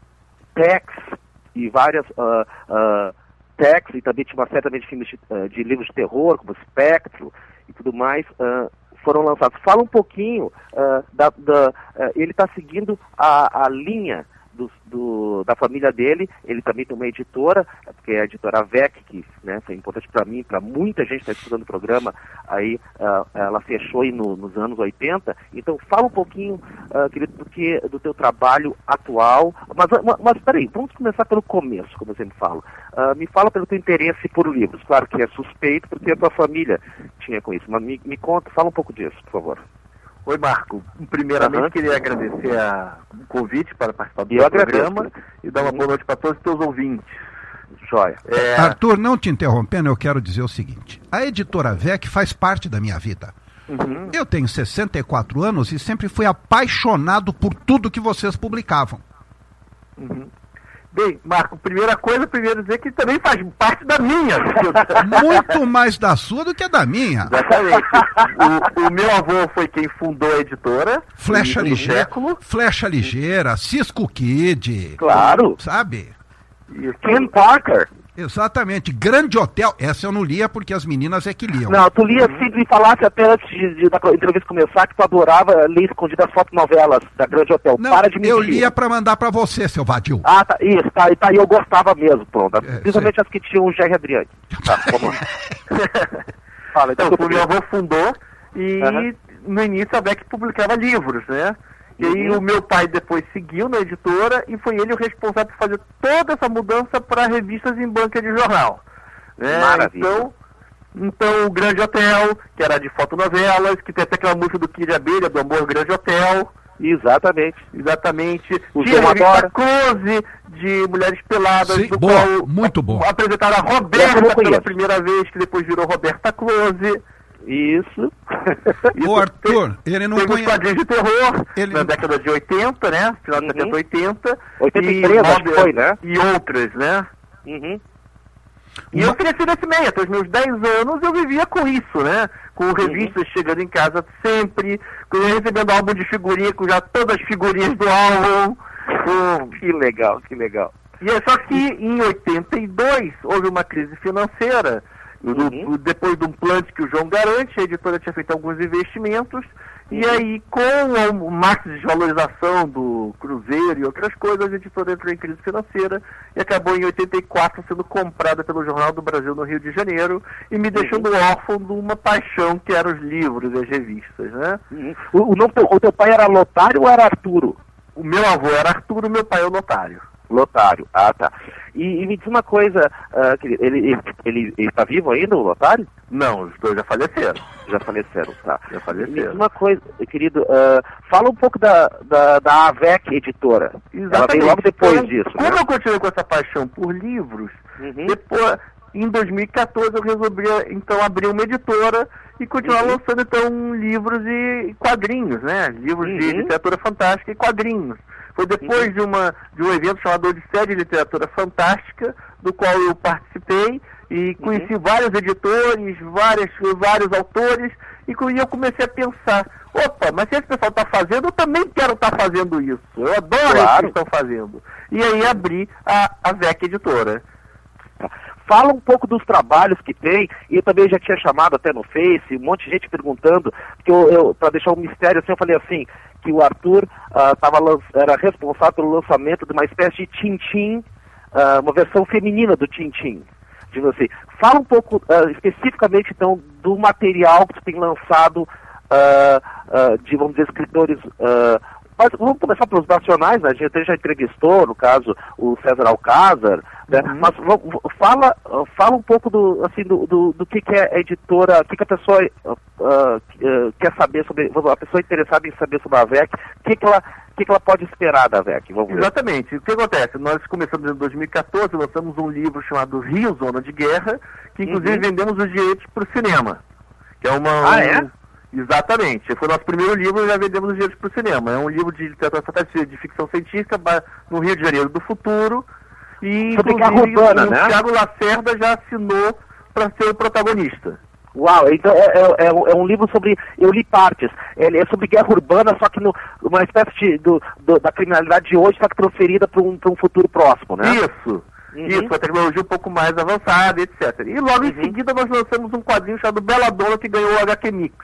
S3: Tex e várias uh, uh, Tex, e também tinha uma série também de filmes de, uh, de livros de terror, como Espectro e tudo mais, uh, foram lançados. Fala um pouquinho, uh, da, da, uh, ele está seguindo a, a linha Do, do, da família dele. Ele também tem uma editora, porque é a editora Vec, que, né, foi importante para mim, para muita gente que está escutando o programa, aí uh, ela fechou aí no, nos anos oitenta. Então fala um pouquinho, uh, querido, do, que, do teu trabalho atual, mas, mas, mas peraí, vamos começar pelo começo, como eu sempre falo. Uh, me fala pelo teu interesse por livros. Claro que é suspeito, porque a tua família tinha com isso, mas me, me conta, fala um pouco disso, por favor.
S7: Oi, Marco. Primeiramente,
S3: uhum.
S7: queria agradecer a, o convite para participar do
S3: Eu
S7: programa
S3: agradeço.
S7: e dar uma boa noite para todos os teus ouvintes.
S3: Joia.
S7: É...
S2: Arthur, não te interrompendo, eu quero dizer o seguinte. A editora Vec faz parte da minha vida.
S7: Uhum.
S2: Eu tenho sessenta e quatro anos e sempre fui apaixonado por tudo que vocês publicavam.
S7: Uhum. Bem, Marco, primeira coisa, primeiro dizer que também faz parte da minha vida.
S2: Muito mais da sua do que da minha.
S7: Exatamente. O, o meu avô foi quem fundou a editora.
S2: Flecha
S7: no
S2: Ligeira,
S7: século.
S2: Flecha Ligeira, Cisco Kid.
S3: Claro.
S2: Sabe?
S7: Isso.
S3: Ken Parker.
S2: Exatamente. Grande Hotel. Essa eu não lia porque as meninas é que liam.
S3: Não, tu lia assim, me falasse até antes de, de, da entrevista começar que tu adorava ler escondidas fotonovelas da Grande Hotel.
S2: Não,
S3: Para de mentir.
S2: eu lia pra mandar pra você, seu vadio.
S3: Ah, tá, isso, tá, tá, e eu gostava mesmo, pronto.
S2: É,
S3: Principalmente as que tinham o Jerry Adriani. Tá, vamos lá. Fala, então,
S7: Então, o meu avô fundou e
S3: Uhum.
S7: no início a Beck publicava livros, né? E aí
S3: Uhum.
S7: o meu pai depois seguiu na editora e foi ele o responsável por fazer toda essa mudança para revistas em banca de jornal. Né?
S3: Maravilha.
S7: Então, então o Grande Hotel, que era de fotonovelas, que tem até aquela música do Kid Abelha, do Amor Grande Hotel.
S3: Exatamente.
S7: Exatamente.
S3: O
S7: Tinha
S3: João
S7: a revista
S3: adora.
S7: Close, de Mulheres Peladas,
S2: Sim,
S7: do
S2: boa,
S7: qual
S2: muito bom.
S7: apresentaram a
S3: Essa eu não
S7: Roberta pela
S3: conheço.
S7: primeira vez, que depois virou Roberta Close.
S3: Isso.
S2: Ô, Arthur, ele não
S7: Teve os
S2: conhece...
S7: quadrinhos de terror,
S2: Ele-
S7: na década de oitenta, né? Final de
S3: Uhum.
S7: setenta, oitenta.
S3: oitenta e três, acho que foi, né?
S7: E outras, né?
S3: Uhum.
S7: E eu cresci nesse meio, até os meus dez anos eu vivia com isso, né? Com revistas chegando em casa sempre, com eu recebendo álbum de figurinha, com já todas as figurinhas do álbum. com-
S3: Que legal, que legal.
S7: E é só que em oitenta e dois houve uma crise financeira, do-
S3: Uhum.
S7: do- depois de um plano que o João garante, a editora tinha feito alguns investimentos, e
S3: Uhum.
S7: aí com o marco de desvalorização do Cruzeiro e outras coisas, a editora entrou em crise financeira e acabou em oitenta e quatro sendo comprada pelo Jornal do Brasil no Rio de Janeiro e me deixando órfão de uma paixão que eram os livros e as revistas, né?
S3: Uhum. O, o, nome teu- o teu pai era Lotário ou era Arturo?
S7: O meu avô era Arturo, meu pai é o Lotário.
S3: Lotário, ah tá. E, e me diz uma coisa, ah, querido, ele, ele, ele, ele tá vivo ainda, o Lotário?
S7: Não, os dois já faleceram.
S3: Já faleceram, tá.
S7: Já
S3: Me
S7: faleceram.
S3: diz uma coisa, querido, ah, fala um pouco da, da, da AVEC Editora. Ela veio logo depois
S7: Então,
S3: disso,
S7: Como
S3: né?
S7: eu continuei com essa paixão por livros,
S3: Uhum.
S7: depois, em dois mil e quatorze eu resolvi então abrir uma editora e continuar
S3: Uhum.
S7: lançando então livros e quadrinhos, né? Livros de
S3: Uhum.
S7: literatura fantástica e quadrinhos. Foi depois de, uma, de um evento chamado Odisseia de Literatura Fantástica, do qual eu participei e conheci vários editores, várias, vários autores, e com- e eu comecei a pensar, opa, mas se esse pessoal está fazendo, eu também quero estar fazendo isso. Eu adoro
S3: Claro.
S7: isso que estão fazendo. E aí abri a, a V E C Editora.
S3: Fala um pouco dos trabalhos que tem, e eu também já tinha chamado até no Face, um monte de gente perguntando, porque eu, eu para deixar um mistério assim, eu falei assim, que o Arthur ah, tava, lan- era responsável pelo lançamento de uma espécie de Tintim, ah, uma versão feminina do Tintim. De você. Fala um pouco ah, especificamente então do material que tu tem lançado ah, ah, de, vamos dizer, escritores. ah, mas vamos começar pelos nacionais, né? A gente até já entrevistou, no caso, o César Alcázar, né?
S7: Uhum.
S3: Mas v- v- fala, ah, fala um pouco do, assim, do, do, do que, que é a editora, o que, que a pessoa ah, ah, quer saber sobre, a pessoa interessada em saber sobre a V E C, o que, que, ela, o que, que ela pode esperar da V E C? Vamos ver.
S7: Exatamente. O que acontece? Nós começamos em dois mil e quatorze, lançamos um livro chamado Rio, Zona de Guerra, que inclusive
S3: Uhum.
S7: vendemos os direitos para o cinema. Que é uma...
S3: Ah, é?
S7: Exatamente. Foi o nosso primeiro livro e já vendemos os direitos para o cinema. É um livro de literatura fantástica, de ficção científica, ba- no Rio de Janeiro do futuro. E,
S3: Sobre guerra
S7: inclusive,
S3: urbana,
S7: o
S3: né?
S7: Thiago Lacerda já assinou para ser o protagonista.
S3: Uau, então é, é, é um- é um livro sobre, eu li partes, ele é sobre guerra urbana, só que no, uma espécie de, do, do- da criminalidade de hoje, só que transferida para um, pra um futuro próximo, né?
S7: Isso.
S3: Uhum.
S7: Isso, com a tecnologia um pouco mais avançada, etcétera. E logo
S3: Uhum.
S7: em seguida nós lançamos um quadrinho chamado Belladonna, que ganhou o H Q Mix.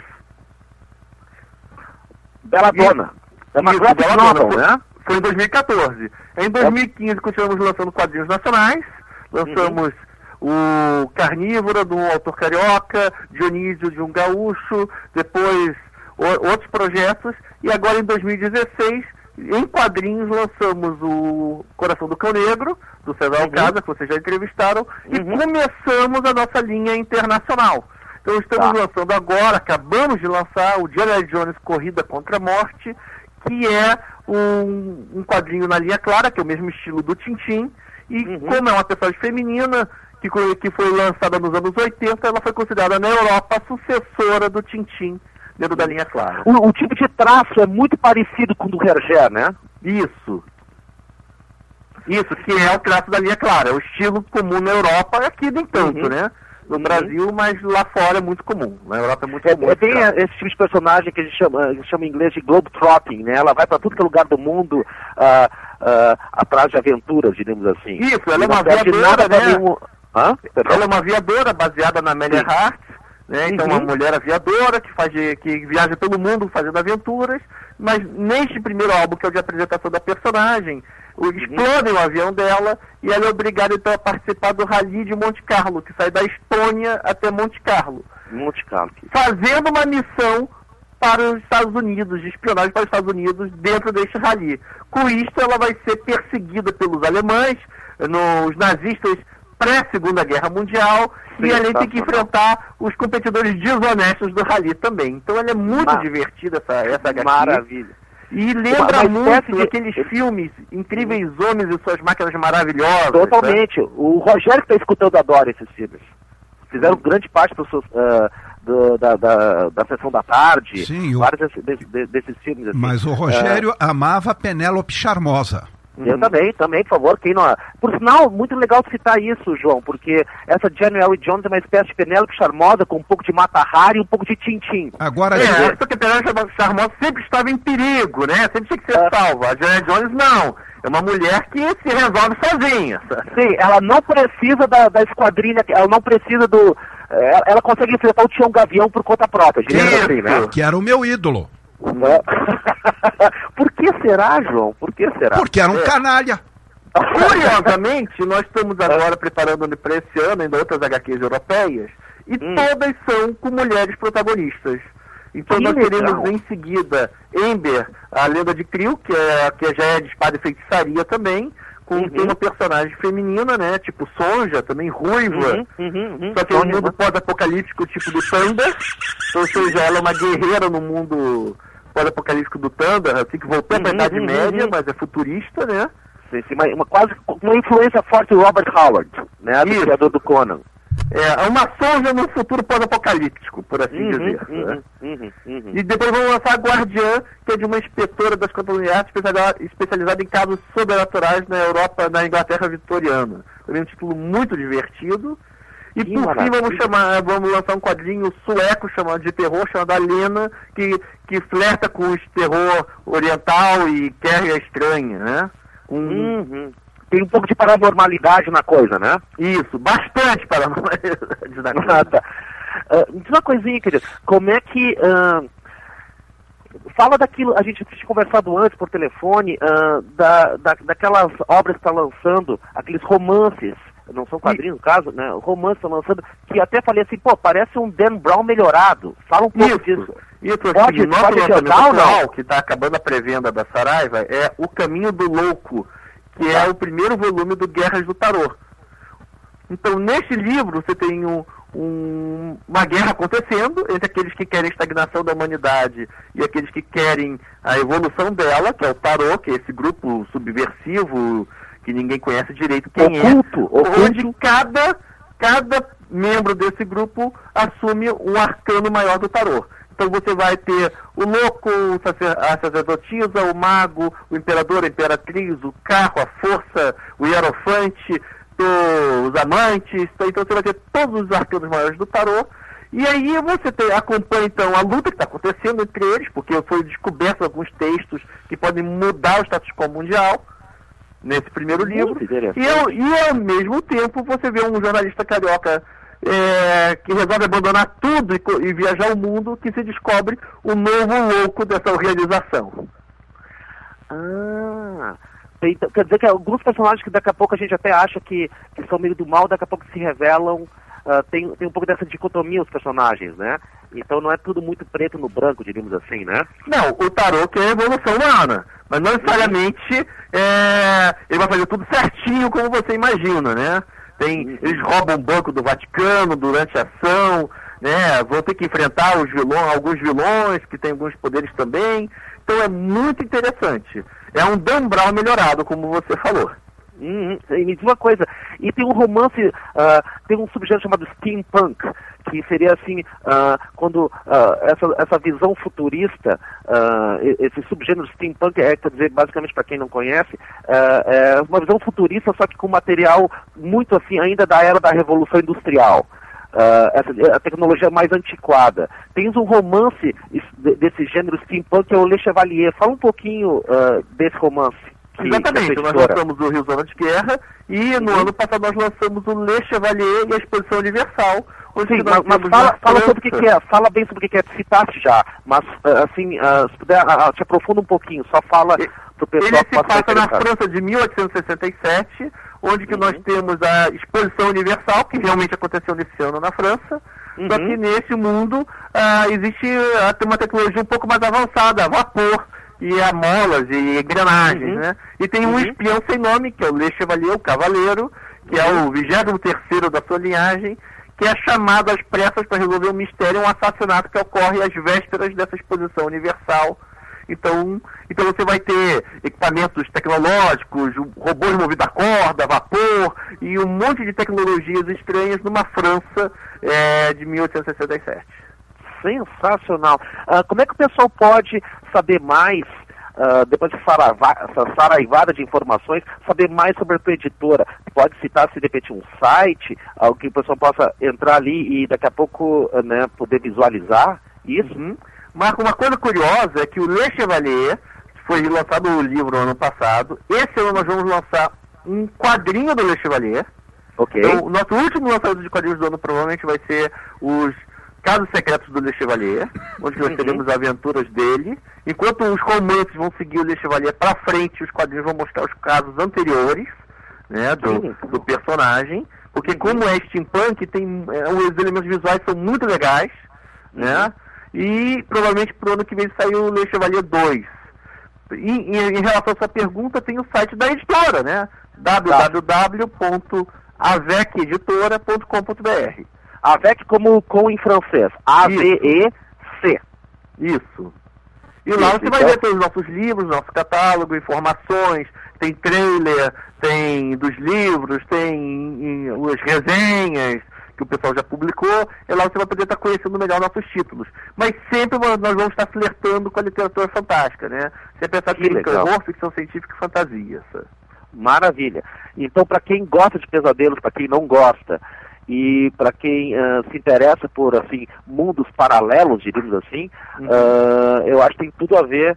S3: Belladonna. É uma
S7: Isso,
S3: graphic
S7: Belladonna.
S3: novel,
S7: Foi-
S3: né?
S7: Foi em dois mil e quatorze. Em dois mil e quinze continuamos lançando quadrinhos nacionais. Lançamos o Carnívora, de um autor carioca, Dionísio, de um gaúcho, depois o- outros projetos. E agora em dois mil e dezesseis, em quadrinhos, lançamos o Coração do Cão Negro, do César
S3: Uhum.
S7: Alcázar, que vocês já entrevistaram, e
S3: Uhum.
S7: começamos a nossa linha internacional. Então estamos
S3: Tá.
S7: lançando agora, acabamos de lançar o Indiana Jones Corrida contra a Morte, que é um, um quadrinho na linha clara, que é o mesmo estilo do Tintim, e
S3: Uhum.
S7: como é uma personagem feminina, que, co- que foi lançada nos anos oitenta, ela foi considerada na Europa a sucessora do Tintim, dentro da linha clara.
S3: O, o tipo de traço é muito parecido com o do Hergé, né?
S7: Isso. Isso, que é o traço da linha clara, é o estilo comum na Europa, aqui nem tanto,
S3: Uhum.
S7: né? No
S3: Uhum.
S7: Brasil, mas lá fora é muito comum. Na Europa é muito
S3: É,
S7: comum.
S3: é
S7: esse
S3: bem
S7: traço.
S3: esse tipo de personagem que a gente chama, a gente chama em inglês de globetrotting, né? Ela vai para tudo que é lugar do mundo ah, ah, atrás de aventuras, digamos assim.
S7: Isso, ela
S3: E
S7: é
S3: não
S7: uma
S3: perde
S7: aviadora,
S3: nada pra
S7: né?
S3: nenhum... Hã? Perdão?
S7: Ela é uma aviadora baseada na Amélia
S3: Sim.
S7: Hart, né? Então
S3: Uhum.
S7: uma mulher aviadora que, faz de- que viaja pelo mundo fazendo aventuras, mas neste primeiro álbum, que é o de apresentação da personagem, o-
S3: Uhum.
S7: explodem o avião dela e ela é obrigada então a participar do Rally de Monte Carlo, que sai da Estônia até Monte Carlo,
S3: Monte Carlo.
S7: fazendo uma missão para os Estados Unidos, de espionagem para os Estados Unidos dentro deste rally. Com isso, ela vai ser perseguida pelos alemães, nos nazistas pré-Segunda Guerra Mundial, sim, e além tem que enfrentar os competidores desonestos do rally também. Então ela é muito Mar... divertida, essa, essa H Q.
S3: Maravilha.
S7: E lembra uma, uma muito
S3: de...
S7: aqueles filmes Incríveis Homens e Suas Máquinas Maravilhosas.
S3: Totalmente. Né? O Rogério que está escutando adora esses filmes. Fizeram hum. grande parte dos seus... Uh... Do, da, da, da sessão da tarde,
S2: sim,
S3: vários o... desses, desses, desses filmes. Assim.
S2: Mas o Rogério é... amava Penélope Charmosa.
S3: Eu uhum. também, também, por favor, quem não... Por sinal, muito legal citar isso, João, porque essa January Jones é uma espécie de Penélope Charmosa com um pouco de Mata-Hari e um pouco de Tintim.
S2: Agora...
S7: É, é... porque a Penélope Charmosa sempre estava em perigo, né? Sempre tinha que ser é... salva. A January Jones, não. É uma mulher que se resolve sozinha.
S3: Sim, ela não precisa da, da esquadrilha, ela não precisa do... Ela, ela consegue enfrentar o Tião Gavião por conta própria, assim, né?
S2: Que era o meu ídolo.
S3: Por que será, João? Por que será?
S2: Porque era um é. canalha.
S7: Curiosamente, nós estamos agora preparando para esse ano ainda outras H Qs europeias, e hum. todas são com mulheres protagonistas. Então que nós legal. teremos em seguida Ember, a lenda de Krill, que, é, que já é de espada e feitiçaria também, com uhum. tem uma personagem feminina, né? Tipo Sonja, também ruiva. Uhum, uhum, uhum. Só que é um mundo pós-apocalíptico, tipo do Thunder. Ou seja, ela é uma guerreira no mundo pós-apocalíptico do Thunder, assim, que voltou uhum, para a Idade uhum, Média, uhum. mas é futurista, né?
S3: Sim, sim, uma, uma, quase uma influência forte do Robert Howard, né? Do criador do Conan.
S7: É, uma Sonja no futuro pós-apocalíptico, por assim
S3: uhum,
S7: dizer.
S3: Uhum,
S7: né?
S3: uhum, uhum.
S7: E depois vamos lançar a Guardiã, que é de uma inspetora da Scotland Yard especializada, especializada em casos sobrenaturais na Europa, na Inglaterra vitoriana. Também um título muito divertido. E que por maravilha. fim vamos chamar, vamos lançar um quadrinho sueco chamado de terror, chamado Alena, que, que flerta com o terror oriental e quer a estranha, né? Um,
S3: uhum. Tem um pouco de paranormalidade na coisa, né?
S7: Isso, bastante paranormalidade na coisa.
S3: Ah, tá. Uh, diz uma coisinha, querido. Como é que... Uh, fala daquilo... A gente tinha conversado antes por telefone, uh, da, da, daquelas obras que está lançando, aqueles romances, não são quadrinhos no caso, né? Romances estão lançando, que até falei assim, pô, parece um Dan Brown melhorado. Fala um pouco
S7: isso,
S3: disso.
S7: Isso,
S3: pode,
S7: assim, nosso
S3: pode
S7: lançamento
S3: atual,
S7: atual, que está acabando a pré-venda da Saraiva, é O Caminho do Louco, que é o primeiro volume do Guerras do Tarô. Então, neste livro, você tem um, um, uma guerra acontecendo entre aqueles que querem a estagnação da humanidade e aqueles que querem a evolução dela, que é o Tarô, que é esse grupo subversivo que ninguém conhece direito quem
S3: oculto,
S7: é,
S3: oculto.
S7: onde cada, cada membro desse grupo assume um arcano maior do Tarô. Então você vai ter o louco, a sacerdotisa, o mago, o imperador, a imperatriz, o carro, a força, o hierofante, os amantes. Então você vai ter todos os arcanos maiores do tarô. E aí você tem, acompanha então a luta que está acontecendo entre eles, porque foi descoberto alguns textos que podem mudar o status quo mundial nesse primeiro livro. E ao, e ao mesmo tempo você vê um jornalista carioca É, que resolve abandonar tudo e, e viajar o mundo, que se descobre o novo louco dessa organização.
S3: Ah, então, quer dizer que alguns personagens que daqui a pouco a gente até acha que, que são meio do mal, daqui a pouco se revelam, uh, tem, tem um pouco dessa dicotomia os personagens, né? Então não é tudo muito preto no branco, diríamos assim, né?
S7: Não, o tarô que é a evolução humana, mas não necessariamente é, ele vai fazer tudo certinho como você imagina, né? Tem, eles roubam o banco do Vaticano durante a ação, né? Vão ter que enfrentar os vilões, alguns vilões que têm alguns poderes também. Então é muito interessante. É um Dan Brown melhorado, como você falou.
S3: Uhum. E me diz uma coisa, e tem um romance, uh, tem um subgênero chamado steampunk, que seria assim, uh, quando uh, essa, essa visão futurista, uh, esse subgênero steampunk é, quer dizer, basicamente para quem não conhece, uh, é uma visão futurista, só que com material muito assim, ainda da era da Revolução Industrial. Uh, essa, a tecnologia mais antiquada. Tens um romance desse gênero steampunk, que é o Le Chevalier. Fala um pouquinho uh, desse romance. Que,
S7: Exatamente,
S3: que
S7: nós lançamos o Rio Zona de Guerra e no uhum. ano passado nós lançamos o Le Chevalier e a Exposição Universal.
S3: Sim, mas, mas fala, fala sobre o que, que é, fala bem sobre o que, que é, citaste já, mas assim, uh, se puder, uh, te aprofunda um pouquinho, só fala pro pessoal.
S7: Ele se passa na França de mil oitocentos e sessenta e sete, onde que uhum. nós temos a Exposição Universal, que realmente aconteceu nesse ano na França, Uhum. Só que nesse mundo ah, existe ah, tem uma tecnologia um pouco mais avançada, a vapor, e a molas e engrenagens, uhum. né? E tem um uhum. espião sem nome, que é o Le Chevalier, o Cavaleiro, que uhum. é o vigésimo terceiro da sua linhagem, que é chamado às pressas para resolver um mistério, um assassinato que ocorre às vésperas dessa exposição universal. Então, então você vai ter equipamentos tecnológicos, robôs movidos a corda, vapor e um monte de tecnologias estranhas numa França é, de mil oitocentos e sessenta e sete.
S3: Sensacional. Uh, como é que o pessoal pode saber mais, uh, depois dessa saraivada de informações, saber mais sobre a tua editora? Pode citar, se de repente, um site, algo que o pessoal possa entrar ali e daqui a pouco uh, né, poder visualizar isso?
S7: Uhum. Marco, uma coisa curiosa é que o Le Chevalier, foi lançado o livro ano passado, esse ano nós vamos lançar um quadrinho do Le Chevalier.
S3: Ok.
S7: Então, o nosso último lançamento de quadrinhos do ano provavelmente vai ser os Casos Secretos do Le Chevalier, onde nós teremos as aventuras dele. Enquanto os romances vão seguir o Le Chevalier para frente, os quadrinhos vão mostrar os casos anteriores, né, do, do personagem. Porque como é steampunk, tem, é, os elementos visuais são muito legais, né? E provavelmente pro ano que vem sair o Le Chevalier dois. E, em, em relação a essa pergunta, tem o site da editora, né? w w w ponto avec editora ponto com ponto b r.
S3: Avec como com em francês. A V E C.
S7: Isso. E lá você vai ver todos os nossos livros, nosso catálogo, informações, tem trailer, tem dos livros, tem as resenhas que o pessoal já publicou, e lá você vai poder estar conhecendo melhor nossos títulos. Mas sempre nós vamos estar flertando com a literatura fantástica, né? Você pensar que tem terror, ficção científica e fantasia. Sabe?
S3: Maravilha. Então, para quem gosta de pesadelos, para quem não gosta, e para quem uh, se interessa por assim mundos paralelos, diríamos assim, uhum. uh, eu acho que tem tudo a ver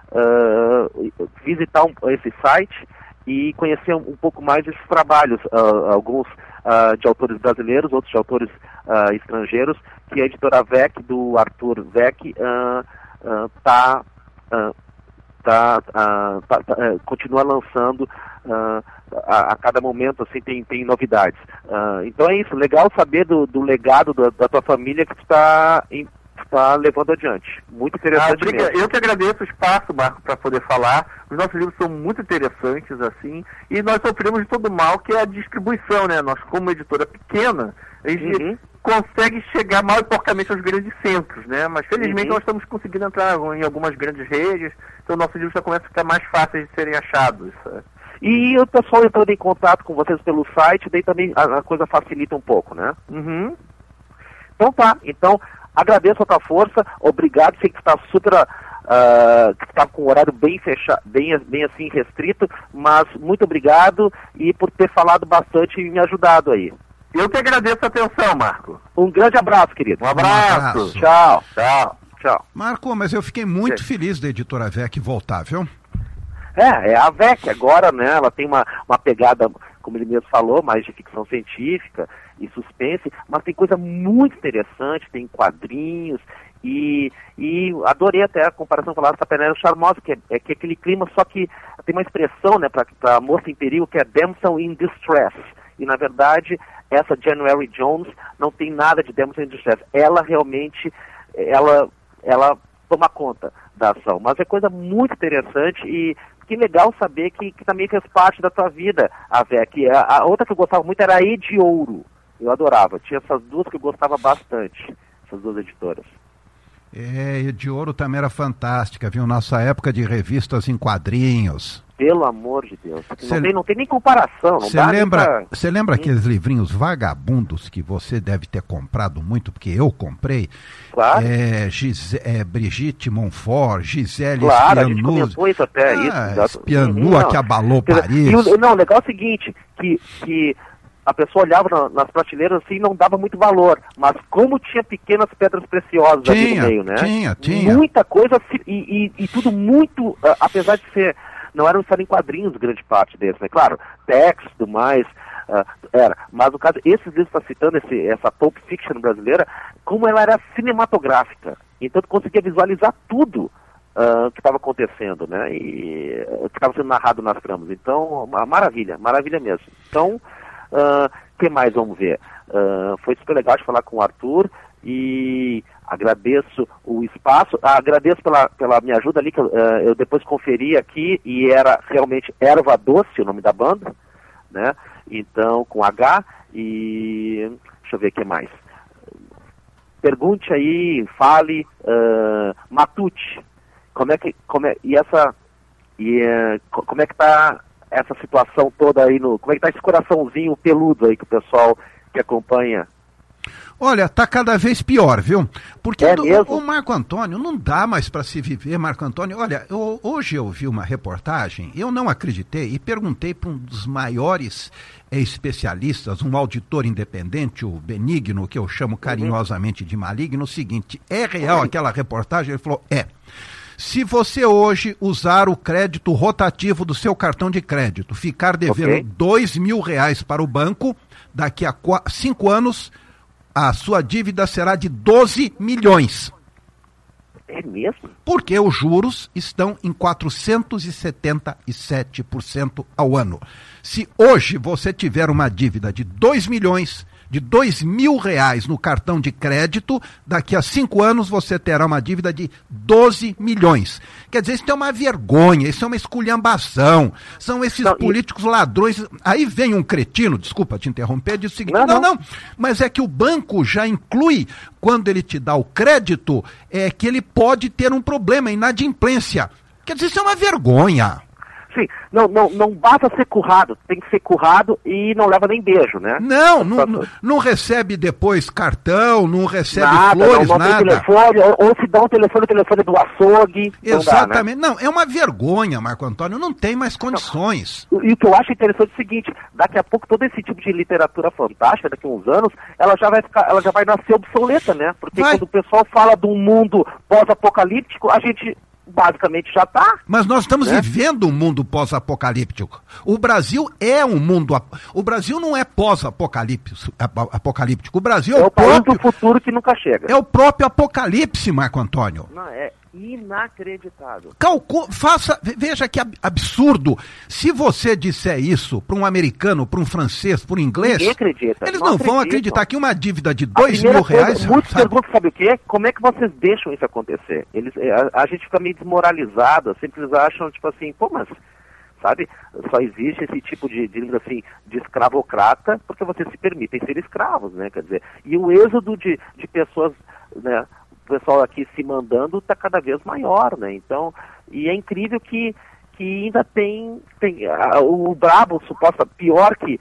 S3: uh, visitar um, esse site e conhecer um, um pouco mais desses trabalhos, uh, alguns uh, de autores brasileiros, outros de autores uh, estrangeiros, que a editora Avec, do Arthur Vec, uh, uh, tá, uh, tá, uh, tá, tá uh, continua lançando uh, a, a cada momento, assim, tem, tem novidades. Uh, então é isso, legal saber do, do legado da, da tua família que tu está está levando adiante. Muito interessante
S7: ah, mesmo. Eu que agradeço o espaço, Marco, para poder falar. Os nossos livros são muito interessantes, assim, e nós sofremos de todo mal, que é a distribuição, né? Nós, como editora pequena, a gente uhum. consegue chegar mal e porcamente aos grandes centros, né? Mas, felizmente, uhum. nós estamos conseguindo entrar em algumas grandes redes, então nossos livros já começam a ficar mais fáceis de serem achados, sabe?
S3: E o pessoal entrando em contato com vocês pelo site, daí também a, a coisa facilita um pouco, né?
S7: Uhum.
S3: Então tá, então agradeço a tua força, obrigado, sei que tu tá super, uh, que tu tá com o horário bem fechado, bem, bem assim restrito, mas muito obrigado e por ter falado bastante e me ajudado aí.
S7: Eu que agradeço a atenção, Marco.
S3: Um grande abraço, querido.
S7: Um abraço. Um abraço.
S3: Tchau. Tchau. Tchau.
S2: Marco, mas eu fiquei muito Sim. feliz da editora Avec voltar, viu?
S3: É, é a Avec agora, né? Ela tem uma, uma pegada, como ele mesmo falou, mais de ficção científica e suspense, mas tem coisa muito interessante, tem quadrinhos e, e adorei até a comparação com a Lara Tapenero Charmosa, que é, é que é aquele clima, só que tem uma expressão, né, para a moça em perigo, que é damsel in distress. E na verdade, essa January Jones não tem nada de damsel in distress. Ela realmente, ela, ela toma conta da ação. Mas é coisa muito interessante e que legal saber que, que também fez parte da tua vida, a Vec. A, a outra que eu gostava muito era a E de Ouro. Eu adorava. Tinha essas duas que eu gostava bastante, essas duas editoras.
S2: É, E de Ouro também era fantástica, viu? Nossa época de revistas em quadrinhos.
S3: Pelo amor de Deus. Cê, não, tem, não tem nem comparação.
S2: Você lembra, pra... lembra aqueles livrinhos vagabundos que você deve ter comprado muito, porque eu comprei?
S3: Claro.
S2: É, Gise, é, Brigitte Montfort, Gisele
S3: claro,
S2: Espianu.
S3: A gente comentou isso até.
S2: Ah,
S3: isso,
S2: Espianu,
S3: não,
S2: que abalou
S3: dizer,
S2: Paris.
S3: E o, não, o legal é o seguinte, que... que a pessoa olhava na, nas prateleiras assim e não dava muito valor, mas como tinha pequenas pedras preciosas
S2: tinha,
S3: ali no meio, né?
S2: Tinha, tinha.
S3: Muita coisa e, e, e tudo muito, uh, apesar de ser, não eram só em quadrinhos grande parte deles, né? Claro, texto e tudo mais, uh, era. Mas no caso, esses livros que está citando, esse, essa Pulp Fiction brasileira, como ela era cinematográfica, então tu conseguia visualizar tudo uh, que estava acontecendo, né? E uh, que estava sendo narrado nas tramas. Então, uma maravilha, maravilha mesmo. Então, o uh, que mais vamos ver? Uh, foi super legal de falar com o Arthur e agradeço o espaço, ah, agradeço pela, pela minha ajuda ali, que uh, eu depois conferi aqui e era realmente Erva Doce o nome da banda, né? Então, com H, e deixa eu ver o que mais. Pergunte aí, fale, uh, Matute, como é que, como é, e essa, e uh, como é que tá essa situação toda aí, no, como é que tá esse coraçãozinho peludo aí que o pessoal que acompanha?
S2: Olha, tá cada vez pior, viu? Porque
S3: é
S2: do,
S3: mesmo?
S2: o Marco Antônio não dá mais para se viver, Marco Antônio. Olha, eu, hoje eu vi uma reportagem, eu não acreditei e perguntei para um dos maiores é, especialistas, um auditor independente, o Benigno, que eu chamo carinhosamente de maligno, o seguinte, é real aquela reportagem? Ele falou, é. Se você hoje usar o crédito rotativo do seu cartão de crédito, ficar devendo
S3: okay.
S2: dois mil reais para o banco, daqui a quatro, cinco anos, a sua dívida será de doze milhões.
S3: É mesmo?
S2: Porque os juros estão em quatrocentos e setenta e sete por cento ao ano. Se hoje você tiver uma dívida de dois milhões, de dois mil reais no cartão de crédito, daqui a cinco anos você terá uma dívida de doze milhões. Quer dizer, isso é uma vergonha, isso é uma esculhambação. São esses não, políticos e... ladrões. Aí vem um cretino, desculpa te interromper, diz o seguinte, não, não, não, mas é que o banco já inclui, quando ele te dá o crédito, é que ele pode ter um problema, inadimplência. Quer dizer, isso é uma vergonha.
S3: Sim, não, não, não basta ser currado, tem que ser currado e não leva nem beijo, né?
S2: Não, não, não, não recebe depois cartão, não recebe
S3: nada,
S2: flores,
S3: não, não
S2: nada.
S3: Tem telefone, ou, ou se dá um telefone, o telefone do açougue.
S2: Exatamente,
S3: não, dá, né?
S2: Não, é uma vergonha, Marco Antônio, não tem mais condições.
S3: Não. E o que eu acho interessante é o seguinte, daqui a pouco todo esse tipo de literatura fantástica, daqui a uns anos, ela já vai ficar, ela já vai nascer obsoleta, né? Porque vai. Quando o pessoal fala de um mundo pós-apocalíptico, a gente... basicamente já está.
S2: Mas nós estamos
S3: né?
S2: vivendo um mundo pós-apocalíptico. O Brasil é um mundo... O Brasil não é pós-apocalíptico. O Brasil é,
S3: é
S2: o,
S3: o país
S2: próprio...
S3: do futuro que nunca chega.
S2: É o próprio apocalipse, Marco Antônio.
S3: Não, é inacreditável.
S2: Calcu... Faça... Veja que absurdo. Se você disser isso para um americano, para um francês, para um inglês...
S3: Ninguém acredita.
S2: Eles
S3: não,
S2: não
S3: acreditam.
S2: vão acreditar que uma dívida de dois mil
S3: coisa,
S2: reais...
S3: Muitos
S2: sabe?
S3: perguntam, sabe o quê? Como é que vocês deixam isso acontecer? Eles, a, a gente fica meio desmoralizado, sempre eles acham, tipo assim, pô, mas... Sabe? Só existe esse tipo de, de, assim, de escravocrata porque vocês se permitem ser escravos, né? Quer dizer, e o êxodo de, de pessoas, né? O pessoal aqui se mandando está cada vez maior, né? Então, e é incrível que, que ainda tem, tem a, o brabo, suposta, pior que,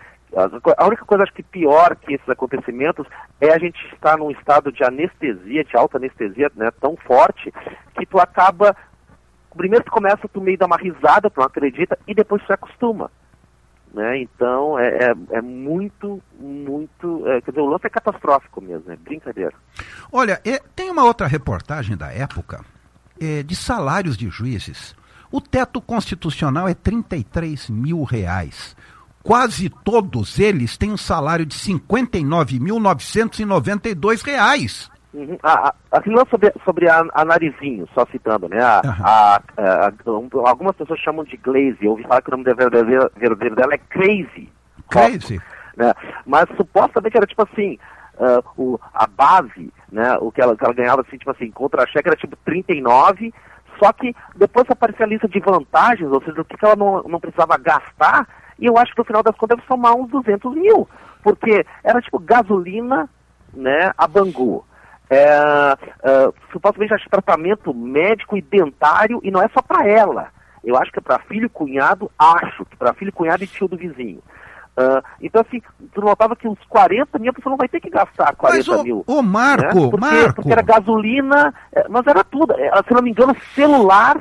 S3: a única coisa acho que pior que esses acontecimentos é a gente estar num estado de anestesia, de alta anestesia, né? Tão forte, que tu acaba, primeiro tu começa, tu meio dá uma risada, tu não acredita, e depois tu se acostuma. Né? Então, é, é, é muito, muito... É, quer dizer, o lance é catastrófico mesmo, é brincadeira.
S2: Olha, é, tem uma outra reportagem da época é, de salários de juízes. O teto constitucional é trinta e três mil reais. Quase todos eles têm um salário de cinquenta e nove mil novecentos e noventa e dois reais.
S3: Uhum. Ah, assim, não sobre, sobre a, a Narizinho, só citando, né? A, uhum. a, a, a, um, algumas pessoas chamam de Glaze. Eu ouvi falar que o nome verdadeiro, verdadeiro dela é Crazy.
S2: Crazy.
S3: Né? Mas supostamente era tipo assim, uh, o, a base, né? O que ela, que ela ganhava assim, tipo assim, contra-cheque era tipo trinta e nove, só que depois aparecia a lista de vantagens, ou seja, o que, que ela não, não precisava gastar, e eu acho que no final das contas deve somar uns duzentos mil, porque era tipo gasolina, né? A Bangu. É, uh, supostamente acho tratamento médico e dentário, e não é só para ela. Eu acho que é para filho e cunhado, acho que para filho, cunhado e tio do vizinho. Uh, então, assim, tu notava que uns quarenta mil a pessoa não vai ter que gastar quarenta
S2: mas,
S3: mil.
S2: Ô, Marco,
S3: né? porque,
S2: Marco.
S3: Porque era gasolina, mas era tudo. Se não me engano, celular,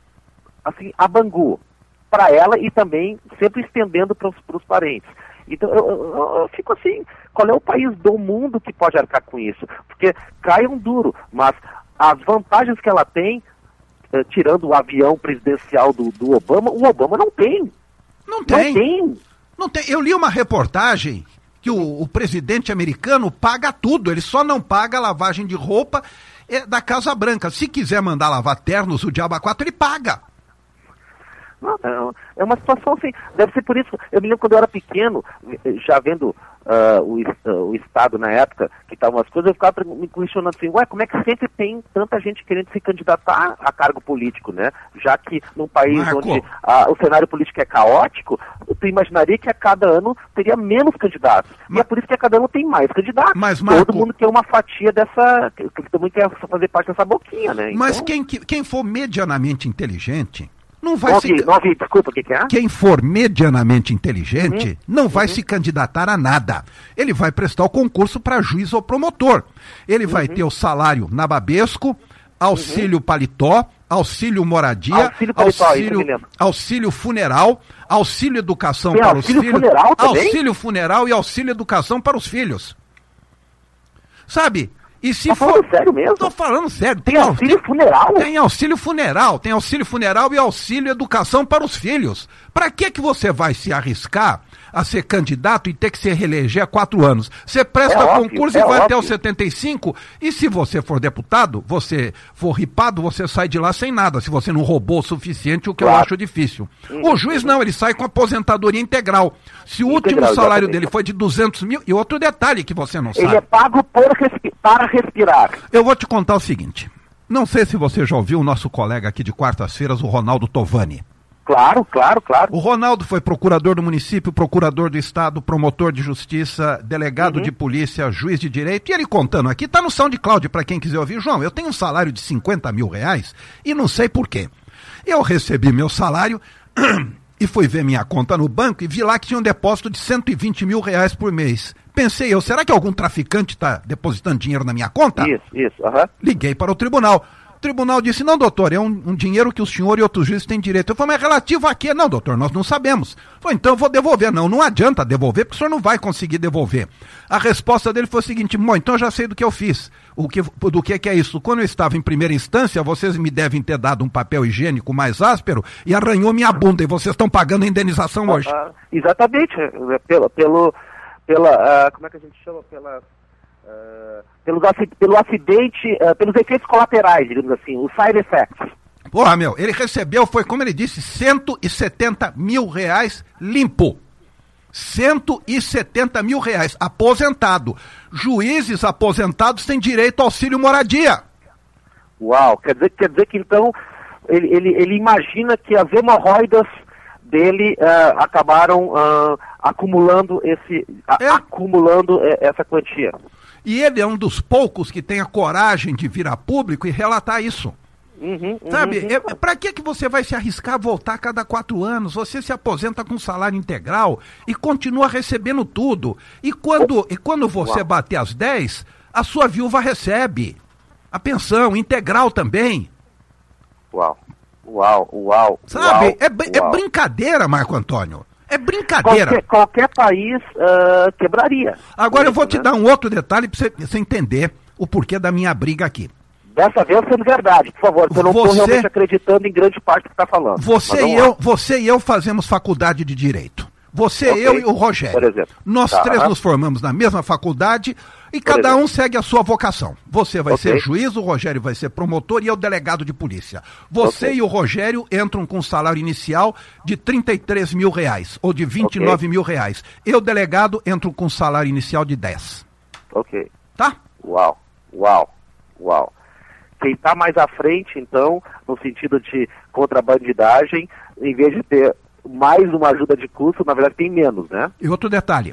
S3: assim, a Bangu, para ela e também sempre estendendo para os parentes. Então, eu, eu, eu fico assim, qual é o país do mundo que pode arcar com isso? Porque cai um duro, mas as vantagens que ela tem, eh, tirando o avião presidencial do, do Obama, o Obama não tem.
S2: Não tem.
S3: Não tem.
S2: Não tem. Eu li uma reportagem que o, o presidente americano paga tudo, ele só não paga a lavagem de roupa é, da Casa Branca. Se quiser mandar lavar ternos, o diabo a quatro, ele paga.
S3: Não, é uma situação assim, deve ser por isso, eu me lembro quando eu era pequeno, já vendo uh, uh, o, uh, o Estado na época, que estavam as coisas, eu ficava me questionando assim, ué, como é que sempre tem tanta gente querendo se candidatar a cargo político, né? Já que num país Marco. onde uh, o cenário político é caótico, tu imaginaria que a cada ano teria menos candidatos. Mas... E é por isso que a cada ano tem mais candidatos.
S2: Mas, Marco...
S3: Todo mundo quer uma fatia dessa, todo mundo quer fazer parte dessa boquinha, né? Então...
S2: Mas quem, quem for medianamente inteligente... Não vai
S3: não
S2: se...
S3: ouvi, não ouvi, desculpa, o que, que é?
S2: Quem for medianamente inteligente uhum. não vai
S3: uhum.
S2: se candidatar a nada. Ele vai prestar o concurso para juiz ou promotor. Ele uhum. vai ter o salário Nababesco, auxílio uhum. paletó, auxílio moradia,
S3: auxílio, paletó,
S2: auxílio, auxílio funeral, auxílio educação
S3: Tem
S2: para
S3: auxílio
S2: os filhos,
S3: funeral também?
S2: auxílio funeral e auxílio educação para os filhos. Sabe? E se
S3: tá
S2: for...
S3: falando sério mesmo?
S2: Tô falando sério.
S3: Tem, tem auxílio tem, funeral?
S2: Tem auxílio funeral, tem auxílio funeral e auxílio educação para os filhos. Para que que você vai se arriscar a ser candidato e ter que se reeleger há quatro anos? Você presta
S3: é
S2: concurso
S3: óbvio,
S2: e vai
S3: é
S2: até os
S3: óbvio.
S2: setenta e cinco, e se você for deputado, você for ripado, você sai de lá sem nada, se você não roubou o suficiente, o que claro. eu acho difícil. Uhum. O juiz não, ele sai com aposentadoria integral. Se o integral, último salário exatamente. dele foi de duzentos mil, e outro detalhe que você não sabe.
S3: Ele é pago por respi- para respirar.
S2: Eu vou te contar o seguinte, não sei se você já ouviu o nosso colega aqui de quartas-feiras, o Ronaldo Tovani.
S3: Claro, claro, claro.
S2: O Ronaldo foi procurador do município, procurador do estado, promotor de justiça, delegado uhum. de polícia, juiz de direito, e ele contando aqui, tá no SoundCloud para quem quiser ouvir. João, eu tenho um salário de cinquenta mil reais e não sei por quê. Eu recebi meu salário e fui ver minha conta no banco e vi lá que tinha um depósito de cento e vinte mil reais por mês. Pensei eu, será que algum traficante está depositando dinheiro na minha conta?
S3: Isso, isso, aham. Uhum.
S2: Liguei para o tribunal. O tribunal disse, não, doutor, é um, um dinheiro que o senhor e outros juízes têm direito. Eu falei, mas relativo a quê? Não, doutor, nós não sabemos. Eu falei, então eu vou devolver. Não, não adianta devolver, porque o senhor não vai conseguir devolver. A resposta dele foi o seguinte, bom, então eu já sei do que eu fiz. O que, do que, que é isso? Quando eu estava em primeira instância, vocês me devem ter dado um papel higiênico mais áspero e arranhou minha bunda, e vocês estão pagando a indenização hoje.
S3: Ah, exatamente, pelo, pelo, pela, uh, como é que a gente chama? Pela... Uh, pelo, pelo acidente, uh, pelos efeitos colaterais, digamos assim, os side effects.
S2: Porra, meu, ele recebeu, foi como ele disse, cento e setenta mil reais limpo. cento e setenta mil reais, aposentado. Juízes aposentados têm direito ao auxílio moradia.
S3: Uau, quer dizer, quer dizer que então ele, ele, ele imagina que as hemorroidas dele uh, acabaram uh, acumulando, esse,
S2: é.
S3: a, acumulando essa quantia.
S2: E ele é um dos poucos que tem a coragem de vir a público e relatar isso.
S3: Uhum, uhum,
S2: Sabe,
S3: uhum.
S2: é, para que que você vai se arriscar a voltar a cada quatro anos? Você se aposenta com salário integral e continua recebendo tudo. E quando, e quando você Uau. bater as dez, a sua viúva recebe a pensão integral também.
S3: Uau, uau, uau.
S2: Sabe,
S3: uau,
S2: é, é
S3: uau.
S2: brincadeira, Marco Antônio. É brincadeira.
S3: Qualquer, qualquer país uh, quebraria.
S2: Agora eu vou te
S3: né?
S2: dar um outro detalhe para você, você entender o porquê da minha briga aqui.
S3: Dessa vez sendo verdade, por favor, porque eu não estou
S2: Você...
S3: realmente acreditando em grande parte do que está falando.
S2: Você e, eu, você e eu fazemos faculdade de Direito. Você,
S3: okay.
S2: eu e o Rogério.
S3: Por exemplo.
S2: Nós
S3: tá.
S2: três nos formamos na mesma faculdade e
S3: Por
S2: cada
S3: exemplo.
S2: um segue a sua vocação. Você vai
S3: okay.
S2: ser juiz, o Rogério vai ser promotor e eu delegado de polícia. Você okay. e o Rogério entram com um salário inicial de trinta e três mil reais ou de vinte e nove okay. mil reais. Eu, delegado, entro com um salário inicial de dez.
S3: Ok.
S2: Tá?
S3: Uau, uau, uau. Quem está mais à frente, então, no sentido de contrabandidagem, em vez de ter mais uma ajuda de custo, na verdade tem menos, né?
S2: E outro detalhe,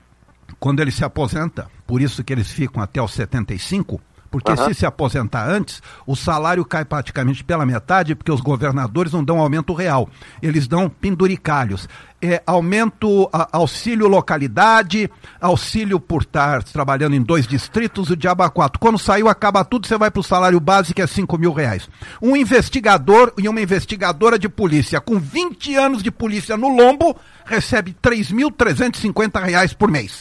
S2: quando ele se aposenta, por isso que eles ficam até os setenta e cinco, porque uh-huh. se se aposentar antes, o salário cai praticamente pela metade, porque os governadores não dão aumento real, eles dão penduricalhos. É, aumento, a, auxílio localidade, auxílio por estar trabalhando em dois distritos, o diabo a quatro. Quando saiu, acaba tudo, você vai para o salário base, que é cinco mil reais. Um investigador e uma investigadora de polícia com vinte anos de polícia no lombo recebe três mil trezentos e cinquenta reais por mês.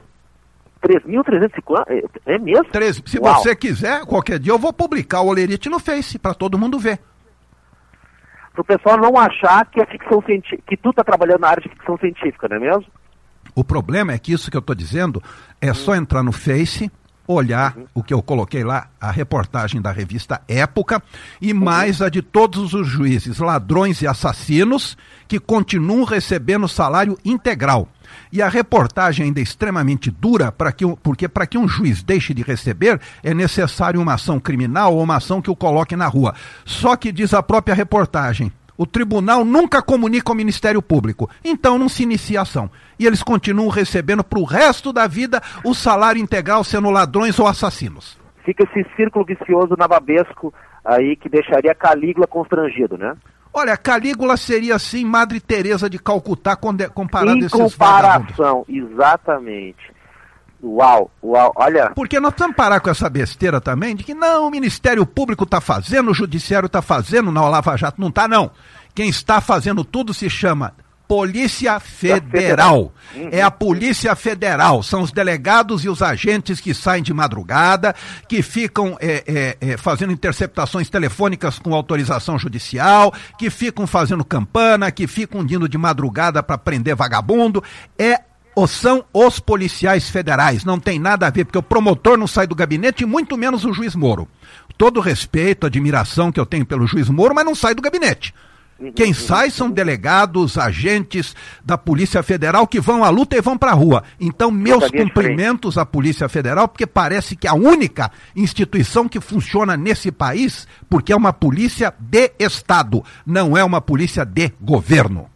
S3: três mil trezentos e cinquenta? É mesmo?
S2: três, se
S3: Uau.
S2: você quiser, qualquer dia eu vou publicar o Olerite no Face, para todo mundo ver.
S3: Para o pessoal não achar que é ficção científica, que tu está trabalhando na área de ficção científica, não é mesmo?
S2: O problema é que isso que eu estou dizendo é só entrar no Face, olhar uhum. o que eu coloquei lá, a reportagem da revista Época, e uhum. mais a de todos os juízes, ladrões e assassinos, que continuam recebendo salário integral. E a reportagem ainda é extremamente dura, pra que, porque para que um juiz deixe de receber, é necessário uma ação criminal ou uma ação que o coloque na rua. Só que diz a própria reportagem, o tribunal nunca comunica ao Ministério Público, então não se inicia ação. E eles continuam recebendo para o resto da vida o salário integral, sendo ladrões ou assassinos.
S3: Fica esse círculo vicioso nababesco aí que deixaria Calígula constrangido, né?
S2: Olha, Calígula seria assim Madre Teresa de Calcutá comparado a esses
S3: vagabundos. Em comparação,
S2: vagabundos.
S3: Exatamente. Uau, uau, olha...
S2: Porque nós precisamos parar com essa besteira também de que não, o Ministério Público está fazendo, o Judiciário está fazendo, não, o Lava Jato não está, não. Quem está fazendo tudo se chama Polícia Federal. Uhum. É a Polícia Federal. São os delegados e os agentes que saem de madrugada, que ficam é, é, é, fazendo interceptações telefônicas com autorização judicial, que ficam fazendo campana, que ficam indo de madrugada para prender vagabundo. É Ou são os policiais federais, não tem nada a ver, porque o promotor não sai do gabinete e muito menos o juiz Moro. Todo respeito, admiração que eu tenho pelo juiz Moro, mas não sai do gabinete. Quem sai são delegados, agentes da Polícia Federal que vão à luta e vão para a rua. Então, meus cumprimentos à Polícia Federal, porque parece que é a única instituição que funciona nesse país, porque é uma polícia de Estado, não é uma polícia de governo.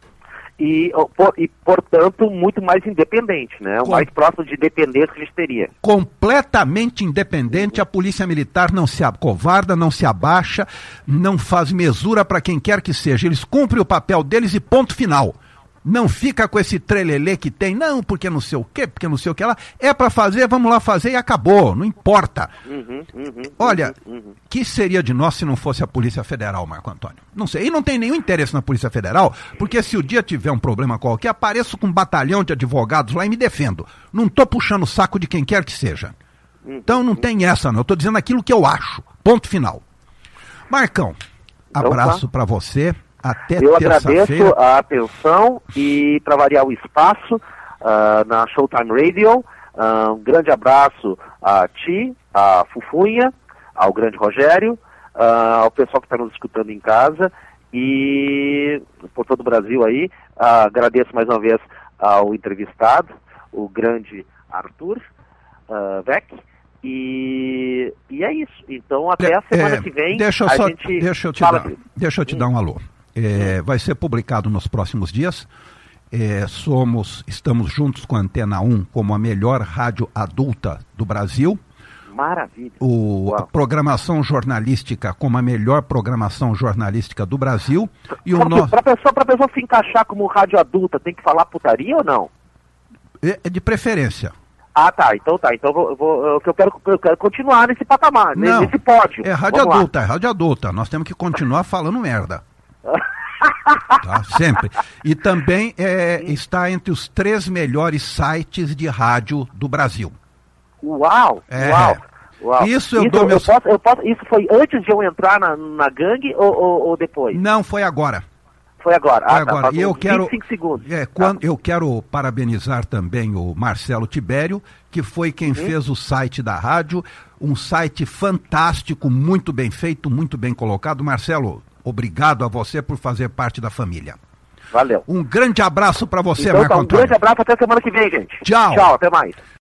S3: E, e, portanto, muito mais independente, né? O Com... mais próximo de independência que a gente teria.
S2: Completamente independente, a Polícia Militar não se acovarda, não se abaixa, não faz mesura para quem quer que seja. Eles cumprem o papel deles e ponto final. Não fica com esse trelelê que tem, não, porque não sei o quê, porque não sei o que lá. É para fazer, vamos lá fazer e acabou, não importa.
S3: Uhum, uhum,
S2: Olha,
S3: uhum, uhum.
S2: que seria de nós se não fosse a Polícia Federal, Marco Antônio? Não sei, e não tem nenhum interesse na Polícia Federal, porque se o dia tiver um problema qualquer, apareço com um batalhão de advogados lá e me defendo. Não estou puxando o saco de quem quer que seja. Então não tem essa, não. Eu estou dizendo aquilo que eu acho. Ponto final. Marcão, abraço para você. Até
S3: Eu agradeço a atenção e, para variar o espaço, uh, na Showtime Radio. Uh, um grande abraço a ti, a Fufunha, ao grande Rogério, uh, ao pessoal que está nos escutando em casa e por todo o Brasil aí. Uh, agradeço mais uma vez ao entrevistado, o grande Arthur uh, Beck. E, e é isso. Então, até a semana
S2: é,
S3: que vem,
S2: deixa eu
S3: a
S2: só,
S3: gente
S2: deixa eu te
S3: fala
S2: dar,
S3: de...
S2: Deixa eu te hum. dar um alô. É, vai ser publicado nos próximos dias. É, somos, estamos juntos com a Antena um como a melhor rádio adulta do Brasil.
S3: Maravilha.
S2: O, a programação jornalística como a melhor programação jornalística do Brasil. E o no...
S3: Para a pessoa, pra pessoa se encaixar como rádio adulta, tem que falar putaria ou não?
S2: É, é de preferência.
S3: Ah, tá. Então tá. Então eu, vou, eu, eu, quero, eu quero continuar nesse patamar,
S2: não,
S3: nesse pódio.
S2: É rádio Vamos adulta, lá. é rádio adulta. Nós temos que continuar falando merda. Tá, sempre. E também é, está entre os três melhores sites de rádio do Brasil.
S3: Uau!
S2: É.
S3: Uau! Uau.
S2: Isso eu
S3: isso,
S2: dou
S3: eu
S2: meus...
S3: posso, eu posso, isso foi antes de eu entrar na, na gangue ou, ou, ou depois?
S2: Não, foi agora.
S3: Foi agora.
S2: Foi
S3: ah,
S2: agora.
S3: Tá,
S2: e eu quero,
S3: vinte e cinco segundos.
S2: É, quando, tá. Eu quero parabenizar também o Marcelo Tibério, que foi quem uhum. fez o site da rádio, um site fantástico, muito bem feito, muito bem colocado. Marcelo, obrigado a você por fazer parte da família.
S3: Valeu.
S2: Um grande abraço para você,
S3: então,
S2: Marco
S3: tá, um
S2: Antônio.
S3: grande abraço, até semana que vem, gente.
S2: Tchau.
S3: Tchau, até mais.